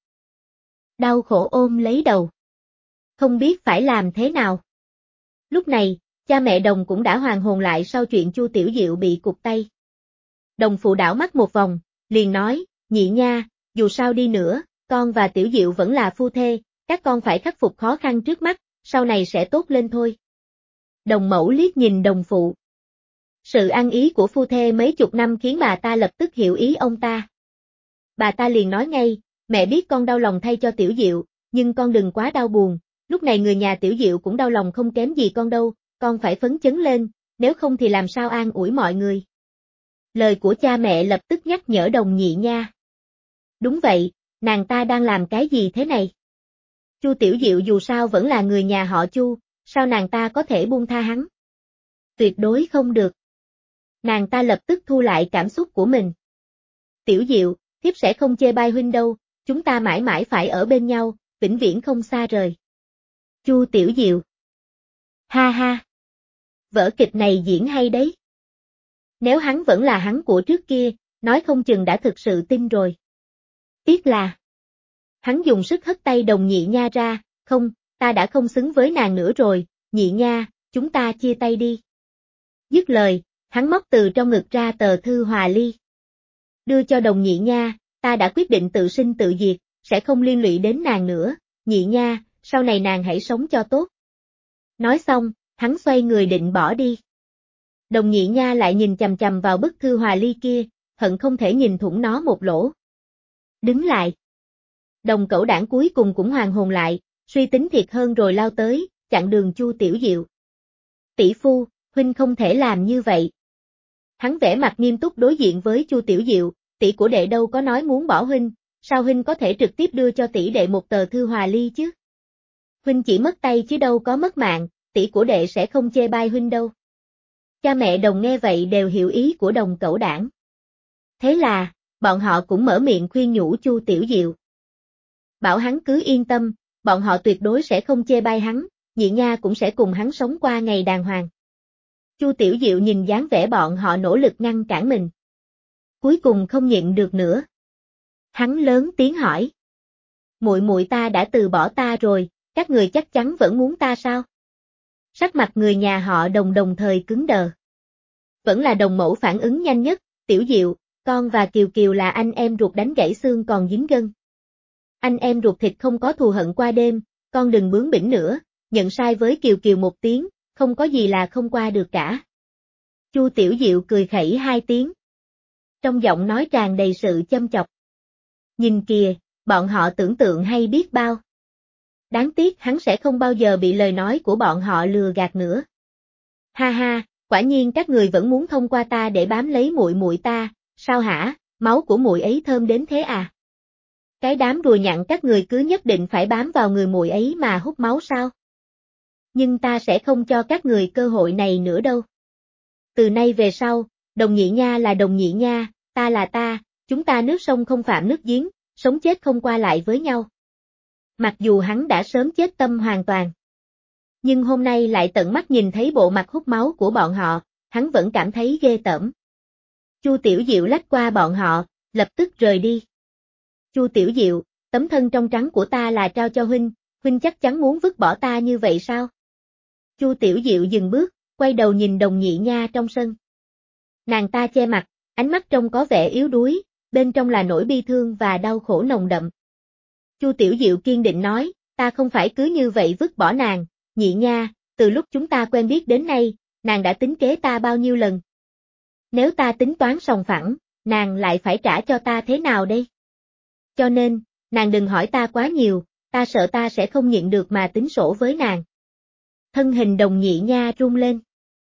S1: Đau khổ ôm lấy đầu. Không biết phải làm thế nào. Lúc này, cha mẹ Đồng cũng đã hoàn hồn lại sau chuyện Chu Tiểu Diệu bị cụt tay. Đồng phụ đảo mắt một vòng, liền nói, nhị nha, dù sao đi nữa, con và Tiểu Diệu vẫn là phu thê, các con phải khắc phục khó khăn trước mắt, sau này sẽ tốt lên thôi. Đồng mẫu liếc nhìn đồng phụ. Sự ăn ý của phu thê mấy chục năm khiến bà ta lập tức hiểu ý ông ta. Bà ta liền nói ngay, mẹ biết con đau lòng thay cho Tiểu Diệu, nhưng con đừng quá đau buồn, lúc này người nhà Tiểu Diệu cũng đau lòng không kém gì con đâu, con phải phấn chấn lên, nếu không thì làm sao an ủi mọi người. Lời của cha mẹ lập tức nhắc nhở Đồng nhị nha. Đúng vậy, nàng ta đang làm cái gì thế này? Chu Tiểu Diệu dù sao vẫn là người nhà họ Chu, sao nàng ta có thể buông tha hắn? Tuyệt đối không được. Nàng ta lập tức thu lại cảm xúc của mình. Tiểu Diệu, thiếp sẽ không chê bai huynh đâu, chúng ta mãi mãi phải ở bên nhau, vĩnh viễn không xa rời. Chu Tiểu Diệu. Ha ha. Vở kịch này diễn hay đấy. Nếu hắn vẫn là hắn của trước kia, nói không chừng đã thực sự tin rồi. Tiếc là. Hắn dùng sức hất tay Đồng nhị nha ra, không, ta đã không xứng với nàng nữa rồi, nhị nha, chúng ta chia tay đi. Dứt lời, hắn móc từ trong ngực ra tờ thư hòa ly. Đưa cho Đồng nhị nha, ta đã quyết định tự sinh tự diệt, sẽ không liên lụy đến nàng nữa, nhị nha, sau này nàng hãy sống cho tốt. Nói xong, hắn xoay người định bỏ đi. Đồng nhị nha lại nhìn chằm chằm vào bức thư hòa ly kia, hận không thể nhìn thủng nó một lỗ. Đứng lại. Đồng Cẩu Đảng cuối cùng cũng hoàn hồn lại, suy tính thiệt hơn rồi lao tới, chặn đường Chu Tiểu Diệu. Tỷ phu, huynh không thể làm như vậy. Hắn vẻ mặt nghiêm túc đối diện với Chu Tiểu Diệu, tỷ của đệ đâu có nói muốn bỏ huynh, sao huynh có thể trực tiếp đưa cho tỷ đệ một tờ thư hòa ly chứ? Huynh chỉ mất tay chứ đâu có mất mạng, tỷ của đệ sẽ không chê bai huynh đâu. Cha mẹ Đồng nghe vậy đều hiểu ý của Đồng Cẩu Đảng. Thế là, bọn họ cũng mở miệng khuyên nhủ Chu Tiểu Diệu. Bảo hắn cứ yên tâm, bọn họ tuyệt đối sẽ không chê bai hắn, nhị nha cũng sẽ cùng hắn sống qua ngày đàng hoàng. Chu Tiểu Diệu nhìn dáng vẻ bọn họ nỗ lực ngăn cản mình. Cuối cùng không nhịn được nữa. Hắn lớn tiếng hỏi. Muội muội ta đã từ bỏ ta rồi, các người chắc chắn vẫn muốn ta sao? Sắc mặt người nhà họ Đồng đồng thời cứng đờ. Vẫn là Đồng mẫu phản ứng nhanh nhất, Tiểu Diệu, con và Kiều Kiều là anh em ruột đánh gãy xương còn dính gân. Anh em ruột thịt không có thù hận qua đêm, con đừng bướng bỉnh nữa, nhận sai với Kiều Kiều một tiếng, không có gì là không qua được cả. Chu Tiểu Diệu cười khẩy hai tiếng. Trong giọng nói tràn đầy sự châm chọc. Nhìn kìa, bọn họ tưởng tượng hay biết bao. Đáng tiếc hắn sẽ không bao giờ bị lời nói của bọn họ lừa gạt nữa. Ha ha, quả nhiên các người vẫn muốn thông qua ta để bám lấy muội muội ta, sao hả, máu của muội ấy thơm đến thế à? Cái đám đùa nhặn các người cứ nhất định phải bám vào người muội ấy mà hút máu sao? Nhưng ta sẽ không cho các người cơ hội này nữa đâu. Từ nay về sau, Đồng nhị nha là Đồng nhị nha, ta là ta, chúng ta nước sông không phạm nước giếng, sống chết không qua lại với nhau. Mặc dù hắn đã sớm chết tâm hoàn toàn. Nhưng hôm nay lại tận mắt nhìn thấy bộ mặt hút máu của bọn họ, hắn vẫn cảm thấy ghê tởm. Chu Tiểu Diệu lách qua bọn họ, lập tức rời đi. Chu Tiểu Diệu, tấm thân trong trắng của ta là trao cho huynh, huynh chắc chắn muốn vứt bỏ ta như vậy sao? Chu Tiểu Diệu dừng bước, quay đầu nhìn Đồng nhị nha trong sân. Nàng ta che mặt, ánh mắt trông có vẻ yếu đuối, bên trong là nỗi bi thương và đau khổ nồng đậm. Chu Tiểu Diệu kiên định nói, ta không phải cứ như vậy vứt bỏ nàng, nhị nha, từ lúc chúng ta quen biết đến nay, nàng đã tính kế ta bao nhiêu lần. Nếu ta tính toán sòng phẳng, nàng lại phải trả cho ta thế nào đây? Cho nên, nàng đừng hỏi ta quá nhiều, ta sợ ta sẽ không nhịn được mà tính sổ với nàng. Thân hình Đồng nhị nha run lên.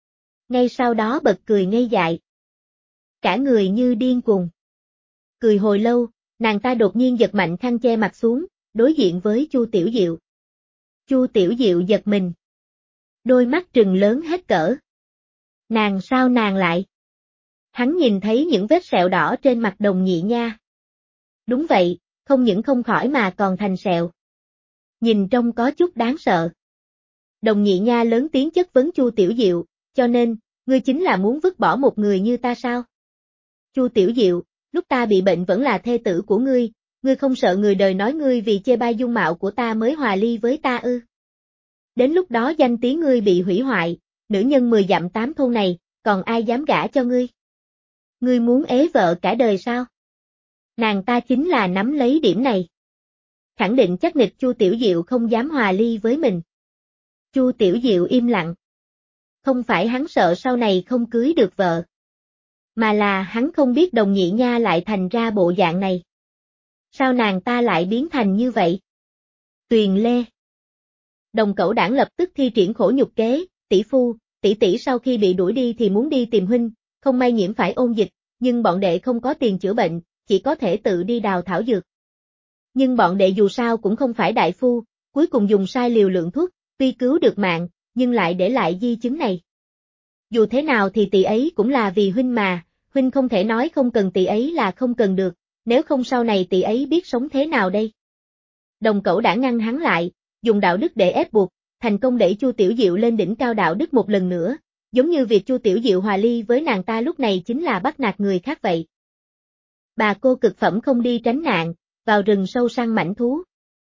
S1: Ngay sau đó bật cười ngây dại. Cả người như điên cuồng. Cười hồi lâu, nàng ta đột nhiên giật mạnh khăn che mặt xuống, đối diện với Chu Tiểu Diệu. Chu Tiểu Diệu giật mình. Đôi mắt trừng lớn hết cỡ. Nàng sao nàng lại? Hắn nhìn thấy những vết sẹo đỏ trên mặt Đồng Nhị Nha. Đúng vậy, không những không khỏi mà còn thành sẹo. Nhìn trông có chút đáng sợ. Đồng Nhị Nha lớn tiếng chất vấn Chu Tiểu Diệu, cho nên, ngươi chính là muốn vứt bỏ một người như ta sao? Chu Tiểu Diệu, lúc ta bị bệnh vẫn là thê tử của ngươi, ngươi không sợ người đời nói ngươi vì chê bai dung mạo của ta mới hòa ly với ta ư? Đến lúc đó danh tiếng ngươi bị hủy hoại, nữ nhân mười dặm tám thôn này, còn ai dám gả cho ngươi? Ngươi muốn ế vợ cả đời sao? Nàng ta chính là nắm lấy điểm này. Khẳng định chắc nịch Chu Tiểu Diệu không dám hòa ly với mình. Chu Tiểu Diệu im lặng. Không phải hắn sợ sau này không cưới được vợ, mà là hắn không biết Đồng Nhị Nha lại thành ra bộ dạng này. Sao nàng ta lại biến thành như vậy? Tuyền Lê. Đồng Cẩu Đảng lập tức thi triển khổ nhục kế, tỷ phu, tỷ tỷ sau khi bị đuổi đi thì muốn đi tìm huynh, không may nhiễm phải ôn dịch, nhưng bọn đệ không có tiền chữa bệnh, chỉ có thể tự đi đào thảo dược. Nhưng bọn đệ dù sao cũng không phải đại phu, cuối cùng dùng sai liều lượng thuốc, tuy cứu được mạng, nhưng lại để lại di chứng này. Dù thế nào thì tỷ ấy cũng là vì huynh mà, huynh không thể nói không cần tỷ ấy là không cần được, nếu không sau này tỷ ấy biết sống thế nào đây? Đồng Cẩu đã ngăn hắn lại, dùng đạo đức để ép buộc, thành công đẩy Chu Tiểu Diệu lên đỉnh cao đạo đức một lần nữa, giống như việc Chu Tiểu Diệu hòa ly với nàng ta lúc này chính là bắt nạt người khác vậy. Bà cô cực phẩm không đi tránh nạn, vào rừng sâu săn mãnh thú.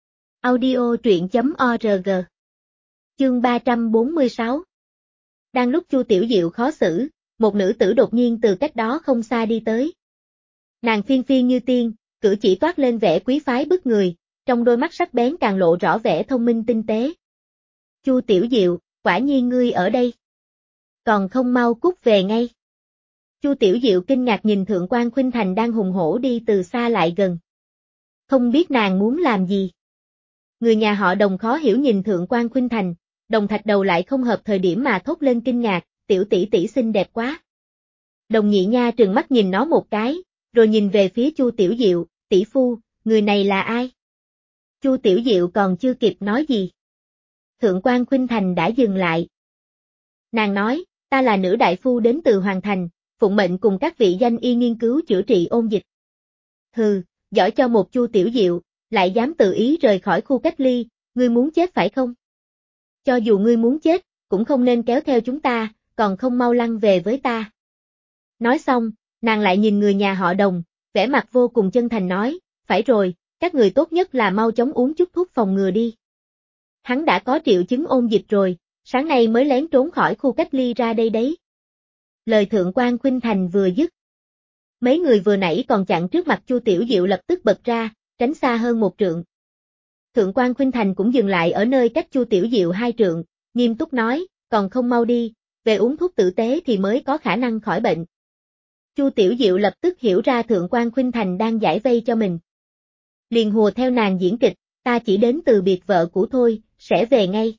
S1: Audio truyện chấm org. Chương ba trăm bốn mươi sáu. Đang lúc Chu Tiểu Diệu khó xử, một nữ tử đột nhiên từ cách đó không xa đi tới. Nàng phiên phiên như tiên, cử chỉ toát lên vẻ quý phái bức người, trong đôi mắt sắc bén càng lộ rõ vẻ thông minh tinh tế. Chu Tiểu Diệu, quả nhiên ngươi ở đây. Còn không mau cút về ngay. Chu Tiểu Diệu kinh ngạc nhìn Thượng quan Khuynh Thành đang hùng hổ đi từ xa lại gần. Không biết nàng muốn làm gì. Người nhà họ Đồng khó hiểu nhìn Thượng quan Khuynh Thành, Đồng Thạch Đầu lại không hợp thời điểm mà thốt lên kinh ngạc, tiểu tỷ tỷ xinh đẹp quá. Đồng Nhị Nha trừng mắt nhìn nó một cái, rồi nhìn về phía Chu Tiểu Diệu, tỷ phu, người này là ai? Chu Tiểu Diệu còn chưa kịp nói gì. Thượng quan Khuynh Thành đã dừng lại. Nàng nói, ta là nữ đại phu đến từ Hoàng Thành, phụng mệnh cùng các vị danh y nghiên cứu chữa trị ôn dịch. Hừ, giỏi cho một Chu Tiểu Diệu, lại dám tự ý rời khỏi khu cách ly, ngươi muốn chết phải không? Cho dù ngươi muốn chết, cũng không nên kéo theo chúng ta, còn không mau lăn về với ta. Nói xong, nàng lại nhìn người nhà họ Đồng, vẻ mặt vô cùng chân thành nói, phải rồi, các người tốt nhất là mau chóng uống chút thuốc phòng ngừa đi. Hắn đã có triệu chứng ôn dịch rồi, sáng nay mới lén trốn khỏi khu cách ly ra đây đấy. Lời Thượng quan Khuynh Thành vừa dứt. Mấy người vừa nãy còn chặn trước mặt Chu Tiểu Diệu lập tức bật ra, tránh xa hơn một trượng. Thượng quan Khuynh Thành cũng dừng lại ở nơi cách Chu Tiểu Diệu hai trượng, nghiêm túc nói, còn không mau đi, về uống thuốc tử tế thì mới có khả năng khỏi bệnh. Chu Tiểu Diệu lập tức hiểu ra Thượng quan Khuynh Thành đang giải vây cho mình. Liền hùa theo nàng diễn kịch, ta chỉ đến từ biệt vợ cũ thôi, sẽ về ngay.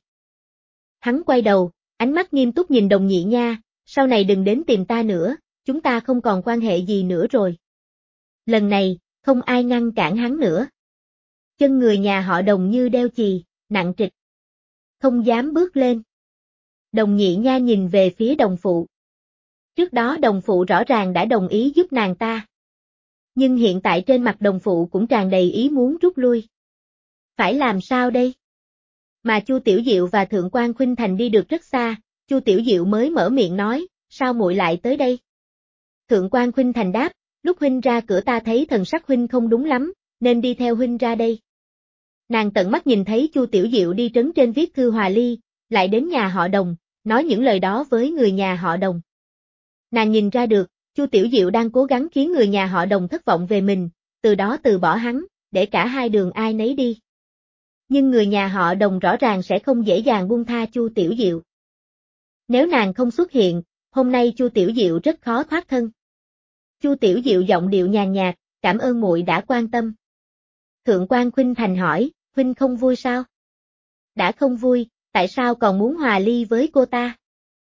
S1: Hắn quay đầu, ánh mắt nghiêm túc nhìn Đồng Nhị Nha, sau này đừng đến tìm ta nữa, chúng ta không còn quan hệ gì nữa rồi. Lần này, không ai ngăn cản hắn nữa. Chân người nhà họ Đồng như đeo chì, nặng trịch. Không dám bước lên. Đồng Nhị Nha nhìn về phía đồng phụ. Trước đó đồng phụ rõ ràng đã đồng ý giúp nàng ta. Nhưng hiện tại trên mặt đồng phụ cũng tràn đầy ý muốn rút lui. Phải làm sao đây? Mà Chu Tiểu Diệu và Thượng quan Khuynh Thành đi được rất xa, Chu Tiểu Diệu mới mở miệng nói, sao muội lại tới đây? Thượng quan Khuynh Thành đáp, lúc huynh ra cửa ta thấy thần sắc huynh không đúng lắm, nên đi theo huynh ra đây. Nàng tận mắt nhìn thấy Chu Tiểu Diệu đi trấn trên viết thư hòa ly, lại đến nhà họ Đồng, nói những lời đó với người nhà họ Đồng. Nàng nhìn ra được, Chu Tiểu Diệu đang cố gắng khiến người nhà họ Đồng thất vọng về mình, từ đó từ bỏ hắn, để cả hai đường ai nấy đi. Nhưng người nhà họ Đồng rõ ràng sẽ không dễ dàng buông tha Chu Tiểu Diệu. Nếu nàng không xuất hiện, hôm nay Chu Tiểu Diệu rất khó thoát thân. Chu Tiểu Diệu giọng điệu nhàn nhạt, cảm ơn muội đã quan tâm. Thượng quan Khuynh Thành hỏi, huynh không vui sao? Đã không vui, tại sao còn muốn hòa ly với cô ta?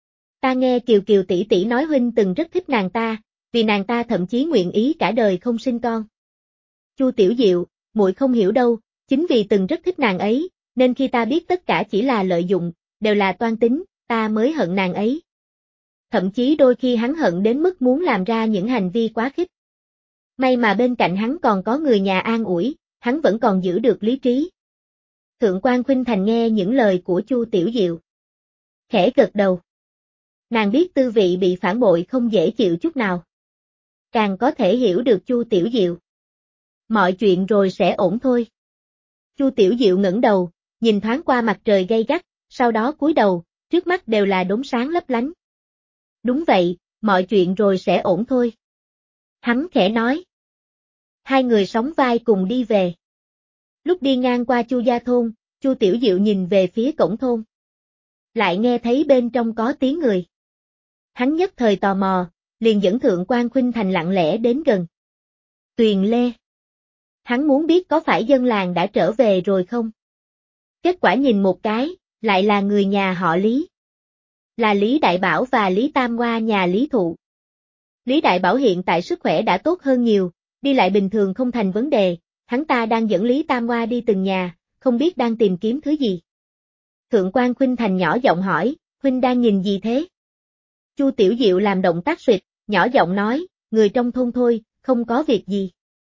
S1: Ta nghe Kiều Kiều tỷ tỷ nói huynh từng rất thích nàng ta, vì nàng ta thậm chí nguyện ý cả đời không sinh con. Chu Tiểu Diệu, muội không hiểu đâu, chính vì từng rất thích nàng ấy, nên khi ta biết tất cả chỉ là lợi dụng, đều là toan tính, ta mới hận nàng ấy. Thậm chí đôi khi hắn hận đến mức muốn làm ra những hành vi quá khích. May mà bên cạnh hắn còn có người nhà an ủi, hắn vẫn còn giữ được lý trí. Thượng quan Khuynh Thành nghe những lời của Chu Tiểu Diệu, khẽ gật đầu. Nàng biết tư vị bị phản bội không dễ chịu chút nào. Càng có thể hiểu được Chu Tiểu Diệu. Mọi chuyện rồi sẽ ổn thôi. Chu Tiểu Diệu ngẩng đầu, nhìn thoáng qua mặt trời gay gắt, sau đó cúi đầu, trước mắt đều là đốm sáng lấp lánh. Đúng vậy, mọi chuyện rồi sẽ ổn thôi. Hắn khẽ nói. Hai người sóng vai cùng đi về. Lúc đi ngang qua Chu gia thôn, Chu Tiểu Diệu nhìn về phía cổng thôn. Lại nghe thấy bên trong có tiếng người. Hắn nhất thời tò mò, liền dẫn Thượng quan Khuynh Thành lặng lẽ đến gần. Tuyền Lê. Hắn muốn biết có phải dân làng đã trở về rồi không? Kết quả nhìn một cái, lại là người nhà họ Lý. Là Lý Đại Bảo và Lý Tam Hoa nhà Lý Thụ. Lý Đại Bảo hiện tại sức khỏe đã tốt hơn nhiều, đi lại bình thường không thành vấn đề, hắn ta đang dẫn Lý Tam Hoa đi từng nhà, không biết đang tìm kiếm thứ gì. Thượng quan Khuynh Thành nhỏ giọng hỏi, huynh đang nhìn gì thế? Chu Tiểu Diệu làm động tác suyệt, nhỏ giọng nói, người trong thôn thôi, không có việc gì.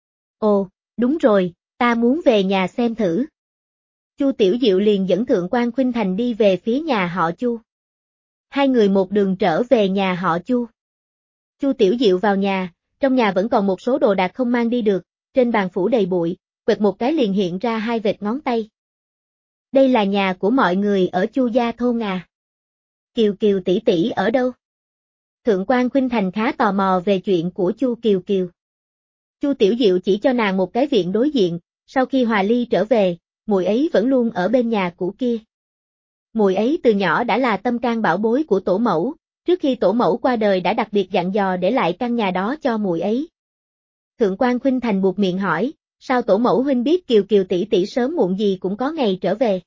S1: Ồ, đúng rồi, ta muốn về nhà xem thử. Chu Tiểu Diệu liền dẫn Thượng quan Khuynh Thành đi về phía nhà họ Chu. Hai người một đường trở về nhà họ Chu. Chu Tiểu Diệu vào nhà, trong nhà vẫn còn một số đồ đạc không mang đi được, trên bàn phủ đầy bụi, quẹt một cái liền hiện ra hai vệt ngón tay. Đây là nhà của mọi người ở Chu gia thôn à? Kiều Kiều tỷ tỷ ở đâu? Thượng quan Khuynh Thành khá tò mò về chuyện của Chu Kiều Kiều. Chu Tiểu Diệu chỉ cho nàng một cái viện đối diện, sau khi Hòa Ly trở về, muội ấy vẫn luôn ở bên nhà cũ kia. Muội ấy từ nhỏ đã là tâm can bảo bối của tổ mẫu, trước khi tổ mẫu qua đời đã đặc biệt dặn dò để lại căn nhà đó cho muội ấy. Thượng quan Khuynh Thành buột miệng hỏi, sao tổ mẫu huynh biết Kiều Kiều tỷ tỷ sớm muộn gì cũng có ngày trở về?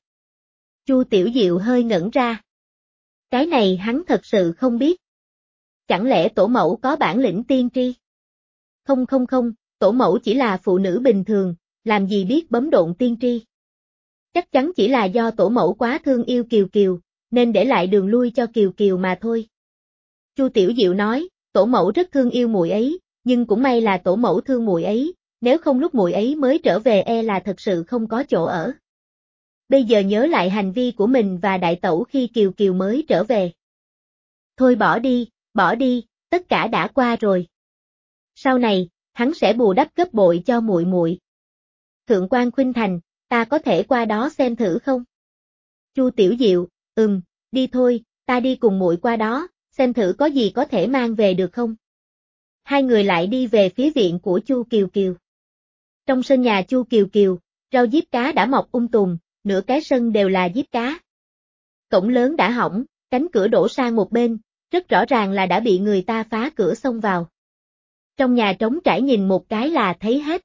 S1: Chu Tiểu Diệu hơi ngẩn ra. Cái này hắn thật sự không biết. Chẳng lẽ tổ mẫu có bản lĩnh tiên tri? Không không không, tổ mẫu chỉ là phụ nữ bình thường, làm gì biết bấm độn tiên tri. Chắc chắn chỉ là do tổ mẫu quá thương yêu Kiều Kiều, nên để lại đường lui cho Kiều Kiều mà thôi. Chu Tiểu Diệu nói, tổ mẫu rất thương yêu muội ấy, nhưng cũng may là tổ mẫu thương muội ấy, nếu không lúc muội ấy mới trở về e là thật sự không có chỗ ở. Bây giờ nhớ lại hành vi của mình và đại tẩu khi Kiều Kiều mới trở về. Thôi bỏ đi, bỏ đi, tất cả đã qua rồi. Sau này, hắn sẽ bù đắp gấp bội cho muội muội. Thượng quan Khuynh Thành, ta có thể qua đó xem thử không? Chu Tiểu Diệu, ừm, đi thôi, ta đi cùng muội qua đó, xem thử có gì có thể mang về được không? Hai người lại đi về phía viện của Chu Kiều Kiều. Trong sân nhà Chu Kiều Kiều, rau diếp cá đã mọc um tùm, nửa cái sân đều là diếp cá. Cổng lớn đã hỏng, cánh cửa đổ sang một bên, rất rõ ràng là đã bị người ta phá cửa xông vào. Trong nhà trống trải nhìn một cái là thấy hết.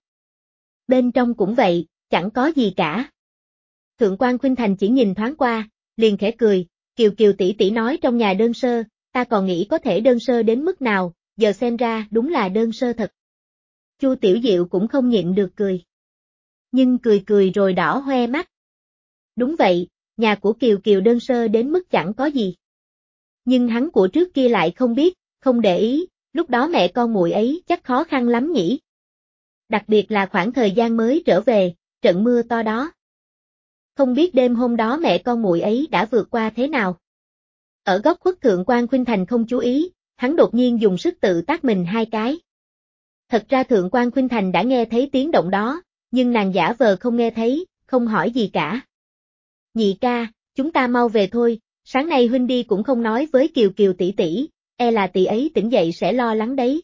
S1: Bên trong cũng vậy, chẳng có gì cả. Thượng quan Khuynh Thành chỉ nhìn thoáng qua, liền khẽ cười, Kiều Kiều tỷ tỷ nói trong nhà đơn sơ, ta còn nghĩ có thể đơn sơ đến mức nào, giờ xem ra đúng là đơn sơ thật. Chu Tiểu Diệu cũng không nhịn được cười. Nhưng cười cười rồi đỏ hoe mắt. Đúng vậy, nhà của Kiều Kiều đơn sơ đến mức chẳng có gì. Nhưng hắn của trước kia lại không biết, không để ý, lúc đó mẹ con muội ấy chắc khó khăn lắm nhỉ. Đặc biệt là khoảng thời gian mới trở về, trận mưa to đó. Không biết đêm hôm đó mẹ con muội ấy đã vượt qua thế nào. Ở góc khuất Thượng quan Khuynh Thành không chú ý, hắn đột nhiên dùng sức tự tát mình hai cái. Thật ra Thượng quan Khuynh Thành đã nghe thấy tiếng động đó, nhưng nàng giả vờ không nghe thấy, không hỏi gì cả. Nhị ca, chúng ta mau về thôi, sáng nay huynh đi cũng không nói với Kiều Kiều tỷ tỷ, e là tỷ ấy tỉnh dậy sẽ lo lắng đấy.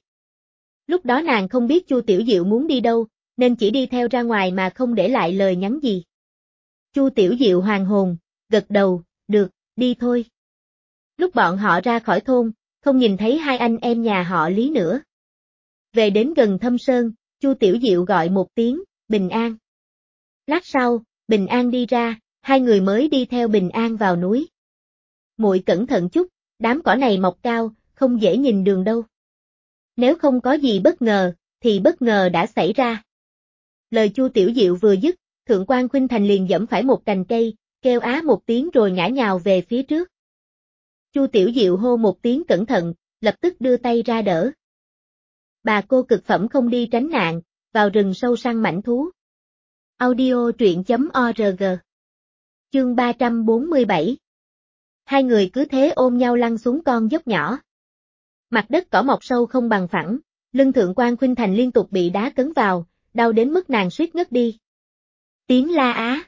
S1: Lúc đó nàng không biết Chu Tiểu Diệu muốn đi đâu, nên chỉ đi theo ra ngoài mà không để lại lời nhắn gì. Chu Tiểu Diệu hoàn hồn, gật đầu, được, đi thôi. Lúc bọn họ ra khỏi thôn, không nhìn thấy hai anh em nhà họ Lý nữa. Về đến gần Thâm Sơn, Chu Tiểu Diệu gọi một tiếng, Bình An. Lát sau, Bình An đi ra, hai người mới đi theo Bình An vào núi. Muội cẩn thận chút, đám cỏ này mọc cao, không dễ nhìn đường đâu. Nếu không có gì bất ngờ, thì bất ngờ đã xảy ra. Lời Chu Tiểu Diệu vừa dứt, Thượng quan Khuynh Thành liền giẫm phải một cành cây, kêu á một tiếng rồi ngã nhào về phía trước. Chu Tiểu Diệu hô một tiếng cẩn thận, lập tức đưa tay ra đỡ. Bà cô cực phẩm không đi tránh nạn, vào rừng sâu săn mãnh thú. Audio truyện chấm org. Chương ba trăm bốn mươi bảy. Hai người cứ thế ôm nhau lăn xuống con dốc nhỏ. Mặt đất cỏ mọc sâu không bằng phẳng, lưng Thượng quan Khuynh Thành liên tục bị đá cấn vào, đau đến mức nàng suýt ngất đi. Tiếng la á.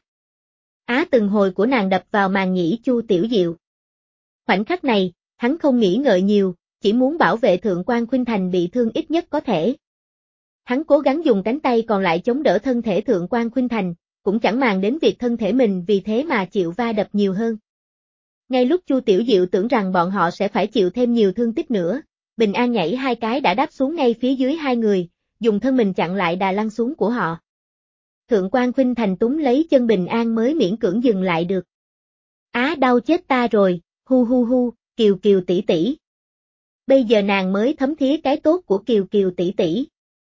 S1: Á từng hồi của nàng đập vào màng nhĩ Chu Tiểu Diệu. Khoảnh khắc này, hắn không nghĩ ngợi nhiều, chỉ muốn bảo vệ Thượng quan Khuynh Thành bị thương ít nhất có thể. Hắn cố gắng dùng cánh tay còn lại chống đỡ thân thể Thượng quan Khuynh Thành, cũng chẳng màng đến việc thân thể mình vì thế mà chịu va đập nhiều hơn. Ngay lúc Chu Tiểu Diệu tưởng rằng bọn họ sẽ phải chịu thêm nhiều thương tích nữa, Bình An nhảy hai cái đã đáp xuống ngay phía dưới hai người, dùng thân mình chặn lại đà lăn xuống của họ. Thượng quan Khuynh Thành túm lấy chân Bình An mới miễn cưỡng dừng lại được. Á đau chết ta rồi, hu hu hu, Kiều Kiều tỷ tỷ. Bây giờ nàng mới thấm thía cái tốt của Kiều Kiều tỷ tỷ.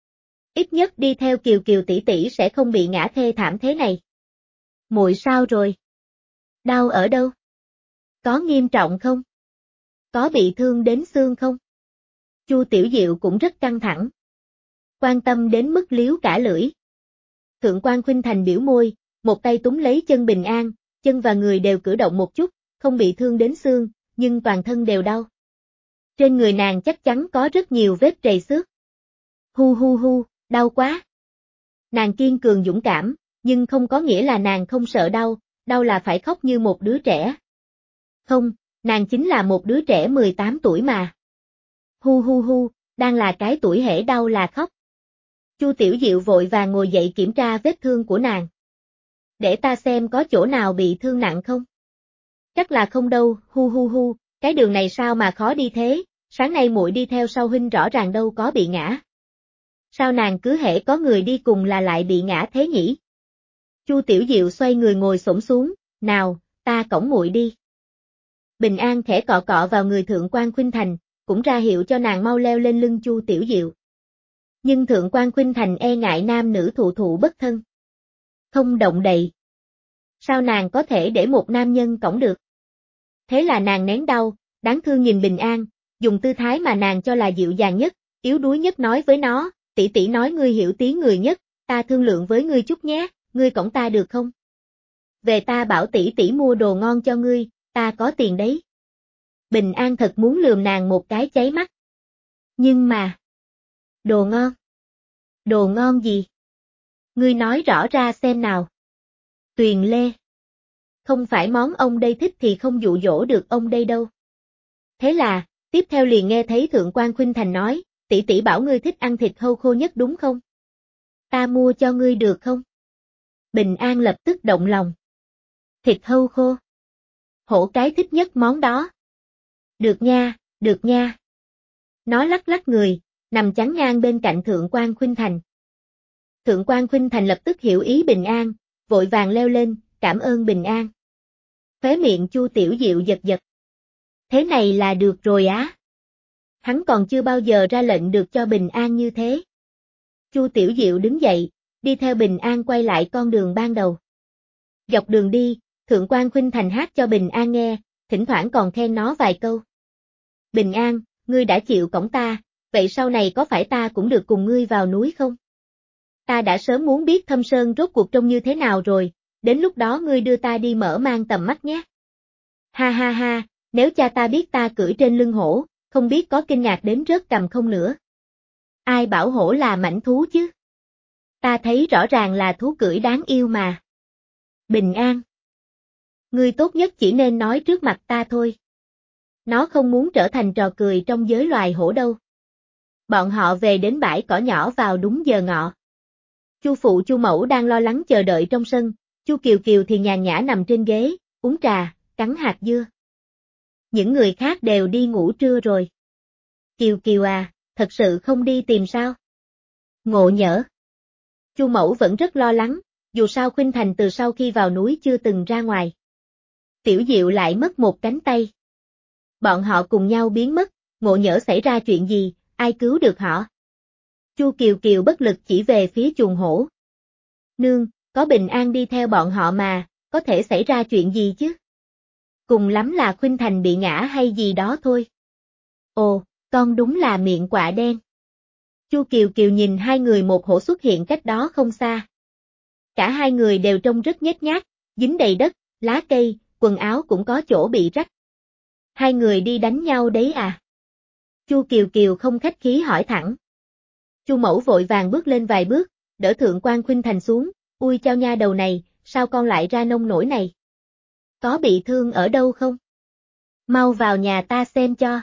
S1: Ít nhất đi theo Kiều Kiều tỷ tỷ sẽ không bị ngã thê thảm thế này. Muội sao rồi? Đau ở đâu? Có nghiêm trọng không? Có bị thương đến xương không? Chu Tiểu Diệu cũng rất căng thẳng. Quan tâm đến mức liếu cả lưỡi. Thượng quan Khuynh Thành biểu môi, một tay túm lấy chân Bình An, chân và người đều cử động một chút, không bị thương đến xương, nhưng toàn thân đều đau. Trên người nàng chắc chắn có rất nhiều vết trầy xước. Hu hu hu, đau quá. Nàng kiên cường dũng cảm, nhưng không có nghĩa là nàng không sợ đau, đau là phải khóc như một đứa trẻ. Không, nàng chính là một đứa trẻ mười tám tuổi mà. Hu hu hu, đang là cái tuổi hễ đau là khóc. Chu Tiểu Diệu vội vàng ngồi dậy kiểm tra vết thương của nàng. Để ta xem có chỗ nào bị thương nặng không? Chắc là không đâu, hu hu hu, cái đường này sao mà khó đi thế, sáng nay muội đi theo sau huynh rõ ràng đâu có bị ngã. Sao nàng cứ hễ có người đi cùng là lại bị ngã thế nhỉ? Chu Tiểu Diệu xoay người ngồi xổm xuống, nào, ta cõng muội đi. Bình An khẽ cọ cọ vào người Thượng quan Khuynh Thành, cũng ra hiệu cho nàng mau leo lên lưng Chu Tiểu Diệu. Nhưng Thượng quan Khuynh Thành e ngại nam nữ thụ thụ bất thân. Không động đậy. Sao nàng có thể để một nam nhân cõng được? Thế là nàng nén đau, đáng thương nhìn Bình An, dùng tư thái mà nàng cho là dịu dàng nhất, yếu đuối nhất nói với nó, tỷ tỷ nói ngươi hiểu tiếng người nhất, ta thương lượng với ngươi chút nhé, ngươi cõng ta được không? Về ta bảo tỷ tỷ mua đồ ngon cho ngươi, ta có tiền đấy. Bình An thật muốn lườm nàng một cái cháy mắt. Nhưng mà... Đồ ngon? Đồ ngon gì? Ngươi nói rõ ra xem nào. Tuyền lê. Không phải món ông đây thích thì không dụ dỗ được ông đây đâu. Thế là, tiếp theo liền nghe thấy Thượng quan Khuynh Thành nói, tỷ tỷ bảo ngươi thích ăn thịt hâu khô nhất đúng không? Ta mua cho ngươi được không? Bình An lập tức động lòng. Thịt hâu khô. Hổ cái thích nhất món đó. Được nha, được nha. Nó lắc lắc người, nằm chắn ngang bên cạnh Thượng quan Khuynh Thành. Thượng quan Khuynh Thành lập tức hiểu ý Bình An, vội vàng leo lên, cảm ơn Bình An. Khóe miệng Chu Tiểu Diệu giật giật. Thế này là được rồi á. Hắn còn chưa bao giờ ra lệnh được cho Bình An như thế. Chu Tiểu Diệu đứng dậy, đi theo Bình An quay lại con đường ban đầu. Dọc đường đi, Thượng quan Khuynh Thành hát cho Bình An nghe, thỉnh thoảng còn khen nó vài câu. Bình An, ngươi đã chịu cõng ta, vậy sau này có phải ta cũng được cùng ngươi vào núi không? Ta đã sớm muốn biết Thâm Sơn rốt cuộc trông như thế nào rồi, đến lúc đó ngươi đưa ta đi mở mang tầm mắt nhé. Ha ha ha, nếu cha ta biết ta cưỡi trên lưng hổ, không biết có kinh ngạc đến rớt cằm không nữa. Ai bảo hổ là mãnh thú chứ? Ta thấy rõ ràng là thú cưỡi đáng yêu mà. Bình An. Ngươi tốt nhất chỉ nên nói trước mặt ta thôi. Nó không muốn trở thành trò cười trong giới loài hổ đâu. Bọn họ về đến bãi cỏ nhỏ vào đúng giờ ngọ. Chu phụ Chu mẫu đang lo lắng chờ đợi trong sân, Chu Kiều Kiều thì nhàn nhã nằm trên ghế, uống trà, cắn hạt dưa. Những người khác đều đi ngủ trưa rồi. Kiều Kiều à, thật sự không đi tìm sao? Ngộ nhỡ. Chu mẫu vẫn rất lo lắng, dù sao Khuynh Thành từ sau khi vào núi chưa từng ra ngoài. Tiểu Diệu lại mất một cánh tay. Bọn họ cùng nhau biến mất, ngộ nhỡ xảy ra chuyện gì, ai cứu được họ? Chu Kiều Kiều bất lực chỉ về phía chuồng hổ. Nương, có Bình An đi theo bọn họ mà, có thể xảy ra chuyện gì chứ? Cùng lắm là Khuynh Thành bị ngã hay gì đó thôi. Ồ, con đúng là miệng quạ đen. Chu Kiều Kiều nhìn hai người một hổ xuất hiện cách đó không xa. Cả hai người đều trông rất nhếch nhác, dính đầy đất, lá cây, quần áo cũng có chỗ bị rách. Hai người đi đánh nhau đấy à? Chu Kiều Kiều không khách khí hỏi thẳng. Chu Mẫu vội vàng bước lên vài bước, đỡ Thượng quan Khuynh Thành xuống, ui chao nha đầu này, sao con lại ra nông nổi này? Có bị thương ở đâu không? Mau vào nhà ta xem cho.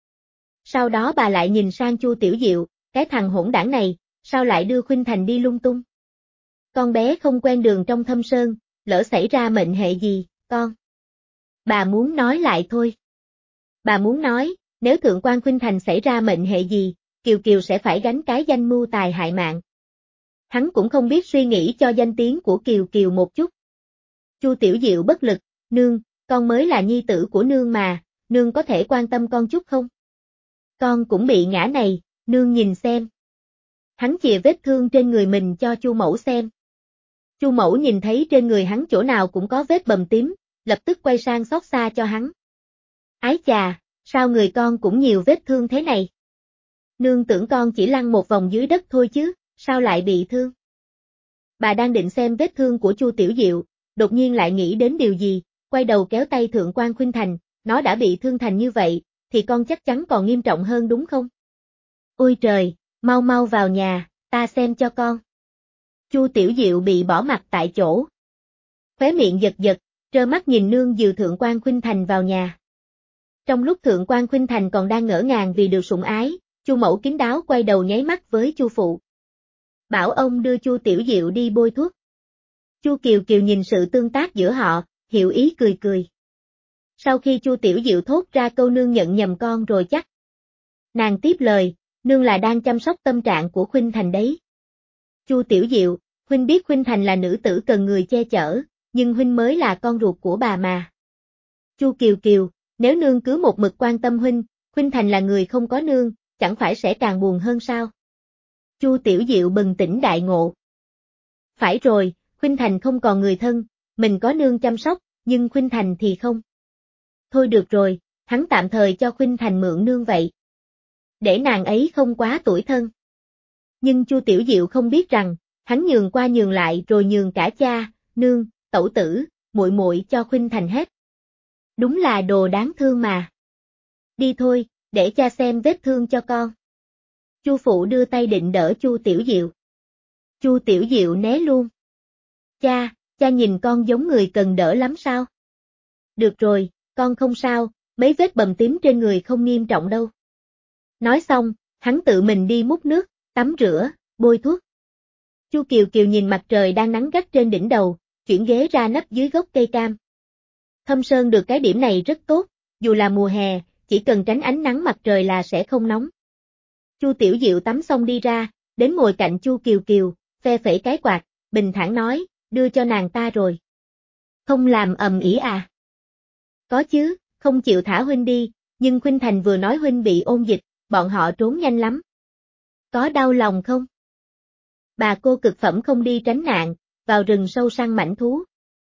S1: Sau đó bà lại nhìn sang Chu Tiểu Diệu, cái thằng hỗn đảng này, sao lại đưa Khuynh Thành đi lung tung? Con bé không quen đường trong thâm sơn, lỡ xảy ra mệnh hệ gì, con. Bà muốn nói lại thôi. Bà muốn nói, nếu Thượng quan Khuynh Thành xảy ra mệnh hệ gì, Kiều Kiều sẽ phải gánh cái danh mưu tài hại mạng. Hắn cũng không biết suy nghĩ cho danh tiếng của Kiều Kiều một chút. Chu Tiểu Diệu bất lực, nương, con mới là nhi tử của nương mà, nương có thể quan tâm con chút không? Con cũng bị ngã này, nương nhìn xem. Hắn chìa vết thương trên người mình cho Chu Mẫu xem. Chu Mẫu nhìn thấy trên người hắn chỗ nào cũng có vết bầm tím, lập tức quay sang xót xa cho hắn. Ái chà, sao người con cũng nhiều vết thương thế này? Nương tưởng con chỉ lăn một vòng dưới đất thôi chứ, sao lại bị thương? Bà đang định xem vết thương của Chu Tiểu Diệu, đột nhiên lại nghĩ đến điều gì, quay đầu kéo tay Thượng quan Khuynh Thành, nó đã bị thương thành như vậy, thì con chắc chắn còn nghiêm trọng hơn đúng không? Ôi trời, mau mau vào nhà, ta xem cho con. Chu Tiểu Diệu bị bỏ mặc tại chỗ. Khóe miệng giật giật, trơ mắt nhìn nương dìu Thượng quan Khuynh Thành vào nhà. Trong lúc Thượng quan Khuynh Thành còn đang ngỡ ngàng vì được sủng ái, Chu Mẫu kín đáo quay đầu nháy mắt với Chu phụ. Bảo ông đưa Chu Tiểu Diệu đi bôi thuốc. Chu Kiều Kiều nhìn sự tương tác giữa họ, hiểu ý cười cười. Sau khi Chu Tiểu Diệu thốt ra câu nương nhận nhầm con rồi chắc. Nàng tiếp lời, nương là đang chăm sóc tâm trạng của Khuynh Thành đấy. Chu Tiểu Diệu, huynh biết Khuynh Thành là nữ tử cần người che chở, nhưng huynh mới là con ruột của bà mà. Chu Kiều Kiều, nếu nương cứ một mực quan tâm huynh, Khuynh Thành là người không có nương, chẳng phải sẽ càng buồn hơn sao? Chu Tiểu Diệu bừng tỉnh đại ngộ. Phải rồi, Khuynh Thành không còn người thân, mình có nương chăm sóc, nhưng Khuynh Thành thì không. Thôi được rồi, hắn tạm thời cho Khuynh Thành mượn nương vậy. Để nàng ấy không quá tủi thân. Nhưng Chu Tiểu Diệu không biết rằng, hắn nhường qua nhường lại rồi nhường cả cha, nương, tẩu tử, muội muội cho Khuynh Thành hết. Đúng là đồ đáng thương mà. Đi thôi, để cha xem vết thương cho con. Chu phụ đưa tay định đỡ Chu Tiểu Diệu. Chu Tiểu Diệu né luôn. Cha, cha nhìn con giống người cần đỡ lắm sao? Được rồi, con không sao, mấy vết bầm tím trên người không nghiêm trọng đâu. Nói xong, hắn tự mình đi múc nước, tắm rửa, bôi thuốc. Chu Kiều Kiều nhìn mặt trời đang nắng gắt trên đỉnh đầu, chuyển ghế ra nấp dưới gốc cây cam. Thâm Sơn được cái điểm này rất tốt, dù là mùa hè, chỉ cần tránh ánh nắng mặt trời là sẽ không nóng. Chu Tiểu Diệu tắm xong đi ra, đến ngồi cạnh Chu Kiều Kiều, phe phẩy cái quạt, bình thản nói, đưa cho nàng ta rồi. Không làm ầm ĩ à? Có chứ, không chịu thả huynh đi, nhưng Khuynh Thành vừa nói huynh bị ôn dịch, bọn họ trốn nhanh lắm. Có đau lòng không? Bà cô cực phẩm không đi tránh nạn, vào rừng sâu săn mãnh thú.